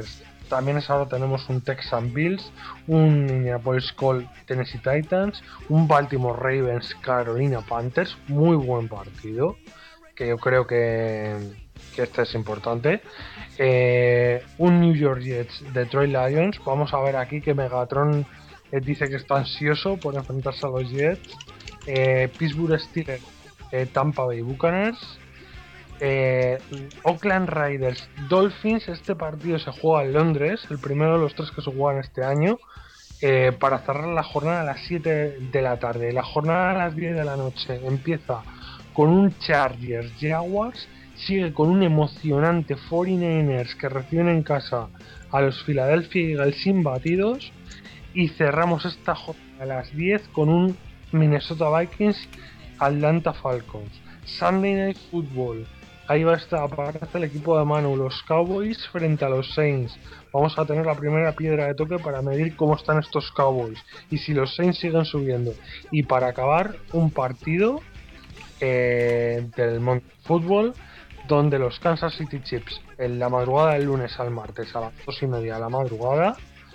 también esa hora tenemos un Texan Bills, un Indianapolis Colts Tennessee Titans, un Baltimore Ravens Carolina Panthers, muy buen partido, que yo creo que, que este es importante. Eh, un New York Jets Detroit Lions. Vamos a ver aquí que Megatron eh, dice que está ansioso por enfrentarse a los Jets. Eh, Pittsburgh Steelers eh, Tampa Bay Buccaneers. Eh, Oakland Raiders Dolphins. Este partido se juega en Londres, el primero de los tres que se juegan este año, eh, para cerrar la jornada a las siete de la tarde. La jornada a las diez de la noche empieza con un Chargers Jaguars, sigue con un emocionante cuarenta y nueve ers que reciben en casa a los Philadelphia Eagles imbatidos, y cerramos esta jornada a las diez con un Minnesota Vikings Atlanta Falcons. Sunday Night Football, ahí va a estar, aparece el equipo de Manu, los Cowboys frente a los Saints. Vamos a tener la primera piedra de toque para medir cómo están estos Cowboys y si los Saints siguen subiendo. Y para acabar, un partido eh, del Monday Football, donde los Kansas City Chiefs en la madrugada del lunes al martes a las dos y media de la madrugada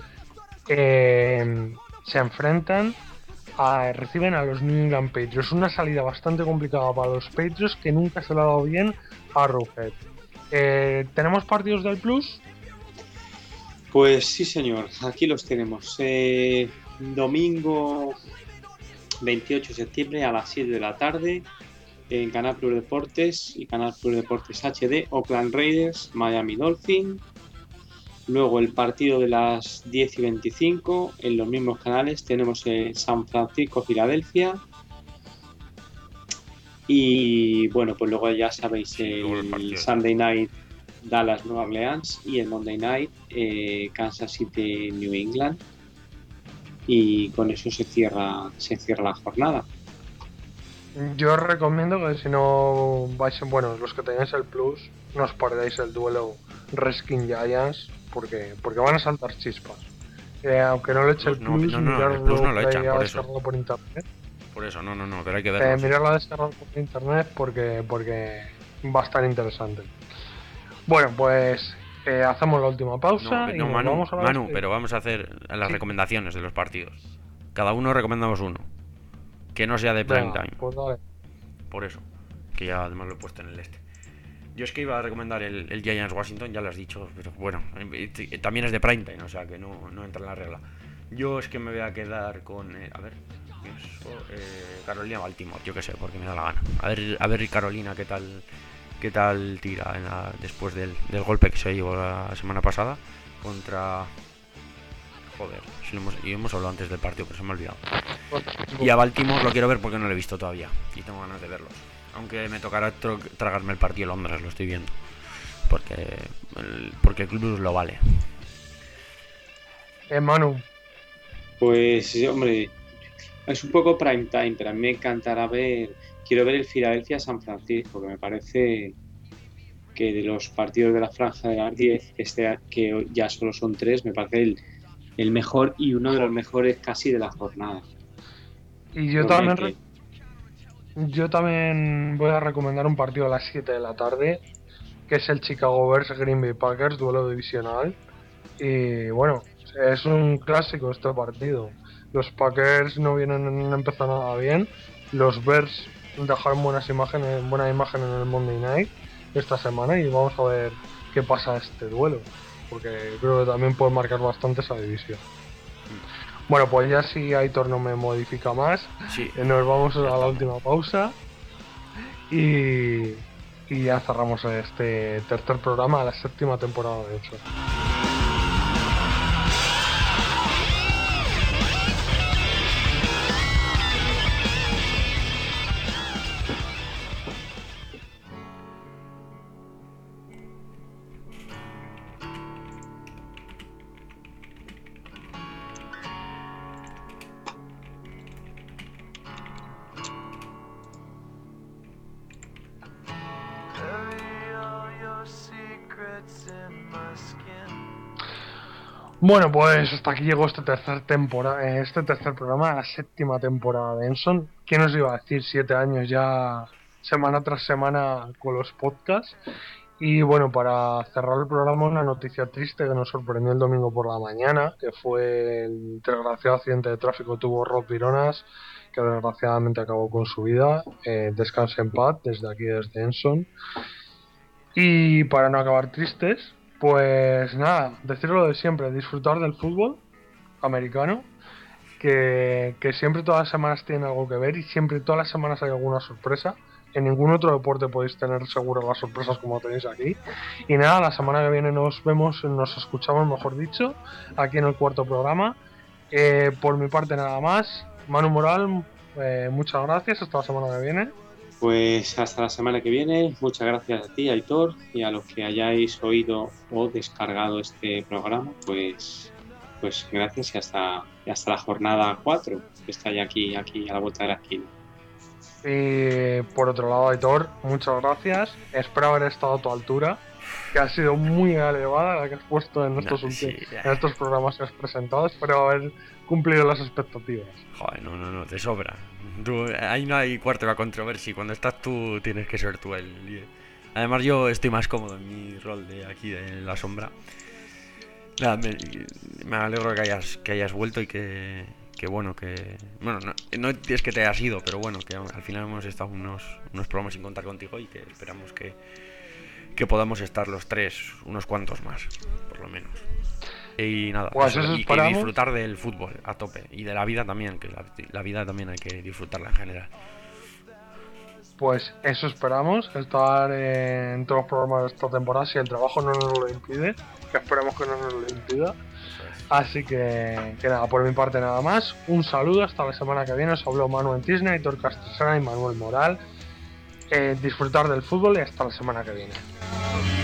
eh, se enfrentan a, reciben a los New England Patriots. Una salida bastante complicada para los Patriots, que nunca se le ha dado bien a Arrowhead. Eh, ¿Tenemos partidos del Plus? Pues sí, señor, aquí los tenemos. Eh, domingo veintiocho de septiembre a las siete de la tarde en Canal Plus Deportes y Canal Plus Deportes H D, Oakland Raiders, Miami Dolphins. Luego el partido de las diez y veinticinco en los mismos canales tenemos el San Francisco, Filadelfia. Y bueno, pues luego ya sabéis el, el Sunday Night Dallas, Nueva Orleans, y el Monday Night eh, Kansas City, New England. Y con eso se cierra, se cierra la jornada. Yo os recomiendo que si no vais, bueno, los que tengáis el Plus, no os perdáis el duelo Redskins Giants, porque porque van a saltar chispas. Eh, aunque no le eche el No, Plus, no, no, mirarlo, el Plus no lo por ahí, echan, a por eso. descargarlo por internet. Por eso, no, no, no, pero hay que Eh, verlo. sí. mirarlo a descargarlo por internet porque porque va a estar interesante. Bueno, pues eh, hacemos la última pausa No, y no, nos Manu, vamos a la Manu, despedida. pero vamos a hacer las Sí. recomendaciones de los partidos. Cada uno recomendamos uno. Que no sea de prime Venga, time. pues dale. Por eso. Que ya además lo he puesto en el este. Yo es que iba a recomendar el, el Giants Washington, ya lo has dicho, pero bueno, eh, también es de prime time, o sea que no, no entra en la regla. Yo es que me voy a quedar con, eh, a ver, eso, eh, Carolina Baltimore, yo qué sé, porque me da la gana. A ver, a ver Carolina qué tal, qué tal tira en la- después del, del golpe que se llevó la semana pasada contra, joder, si lo hemos, y hemos hablado antes del partido, pero se me ha olvidado. Y a Baltimore lo quiero ver porque no lo he visto todavía y tengo ganas de verlos. Aunque me tocará tro- tragarme el partido de Londres, lo estoy viendo. Porque el, porque el club lo vale. Eh, Manu, Pues hombre, es un poco prime time, pero a mí me encantará ver, quiero ver el Philadelphia San Francisco, que me parece que de los partidos de la franja de las diez, este, que ya solo son tres, me parece el, el mejor y uno de los mejores casi de la jornada. y yo Porque también que- re- yo también voy a recomendar un partido a las siete de la tarde, que es el Chicago Bears Green Bay Packers, duelo divisional. Y bueno, es un clásico este partido. Los Packers no vienen, no han empezado nada bien. Los Bears dejaron buenas imágenes, buena imagen en el Monday Night esta semana, y vamos a ver qué pasa este duelo, porque creo que también puede marcar bastante esa división. Bueno, pues ya si Aitor no me modifica más, Sí. eh, nos vamos a Ya la está. última pausa y, y ya cerramos este tercer programa de la séptima temporada de hecho. Bury all your secrets in my skin. Bueno, pues hasta aquí llegó este tercer temporada, este tercer programa, la séptima temporada de Enson. ¿Qué nos iba a decir? Siete años ya, semana tras semana con los podcasts. Y bueno, para cerrar el programa, una noticia triste que nos sorprendió el domingo por la mañana, que fue el desgraciado accidente de tráfico que tuvo Rob Vironas, que desgraciadamente acabó con su vida. Eh, descanse en paz desde aquí, desde Enson. Y para no acabar tristes, pues nada, decirlo lo de siempre, disfrutar del fútbol americano, que, que siempre todas las semanas tiene algo que ver y siempre todas las semanas hay alguna sorpresa. En ningún otro deporte podéis tener seguro las sorpresas como tenéis aquí. Y nada, la semana que viene nos vemos, nos escuchamos, mejor dicho, aquí en el cuarto programa. Eh, por mi parte nada más. Manu Moral, eh, muchas gracias, hasta la semana que viene. Pues hasta la semana que viene. Muchas gracias a ti, Aitor, y a los que hayáis oído o descargado este programa, pues, pues gracias y hasta, y hasta la jornada cuatro, que está ya aquí, aquí a la vuelta de la esquina. Y por otro lado, Aitor, muchas gracias. Espero haber estado a tu altura, que ha sido muy elevada la que has puesto en estos, No, ulti- sí, en estos programas que has presentado. Espero haber cumplido las expectativas. Joder, no, no, no, te sobra. Tú, ahí no hay cuarto de controversia. Cuando estás tú, tienes que ser tú el líder. Además, yo estoy más cómodo en mi rol de aquí, de la sombra. Nada, me, me alegro que hayas, que hayas vuelto y que, que bueno, que... Bueno, no, no es que te hayas ido, pero bueno, que al final hemos estado unos, unos programas sin contar contigo y que esperamos que, que podamos estar los tres unos cuantos más, por lo menos. Y nada, Pues eso, eso y que esperamos. disfrutar del fútbol a tope. Y de la vida también, que la, la vida también hay que disfrutarla en general. Pues eso esperamos, estar en todos los programas de esta temporada si el trabajo no nos lo impide, que esperemos que no nos lo impida. Así que, que nada, por mi parte nada más. Un saludo, hasta la semana que viene. Os habló Manuel Tisney, Aitor Castresana y Manuel Moral. Eh, disfrutar del fútbol y hasta la semana que viene.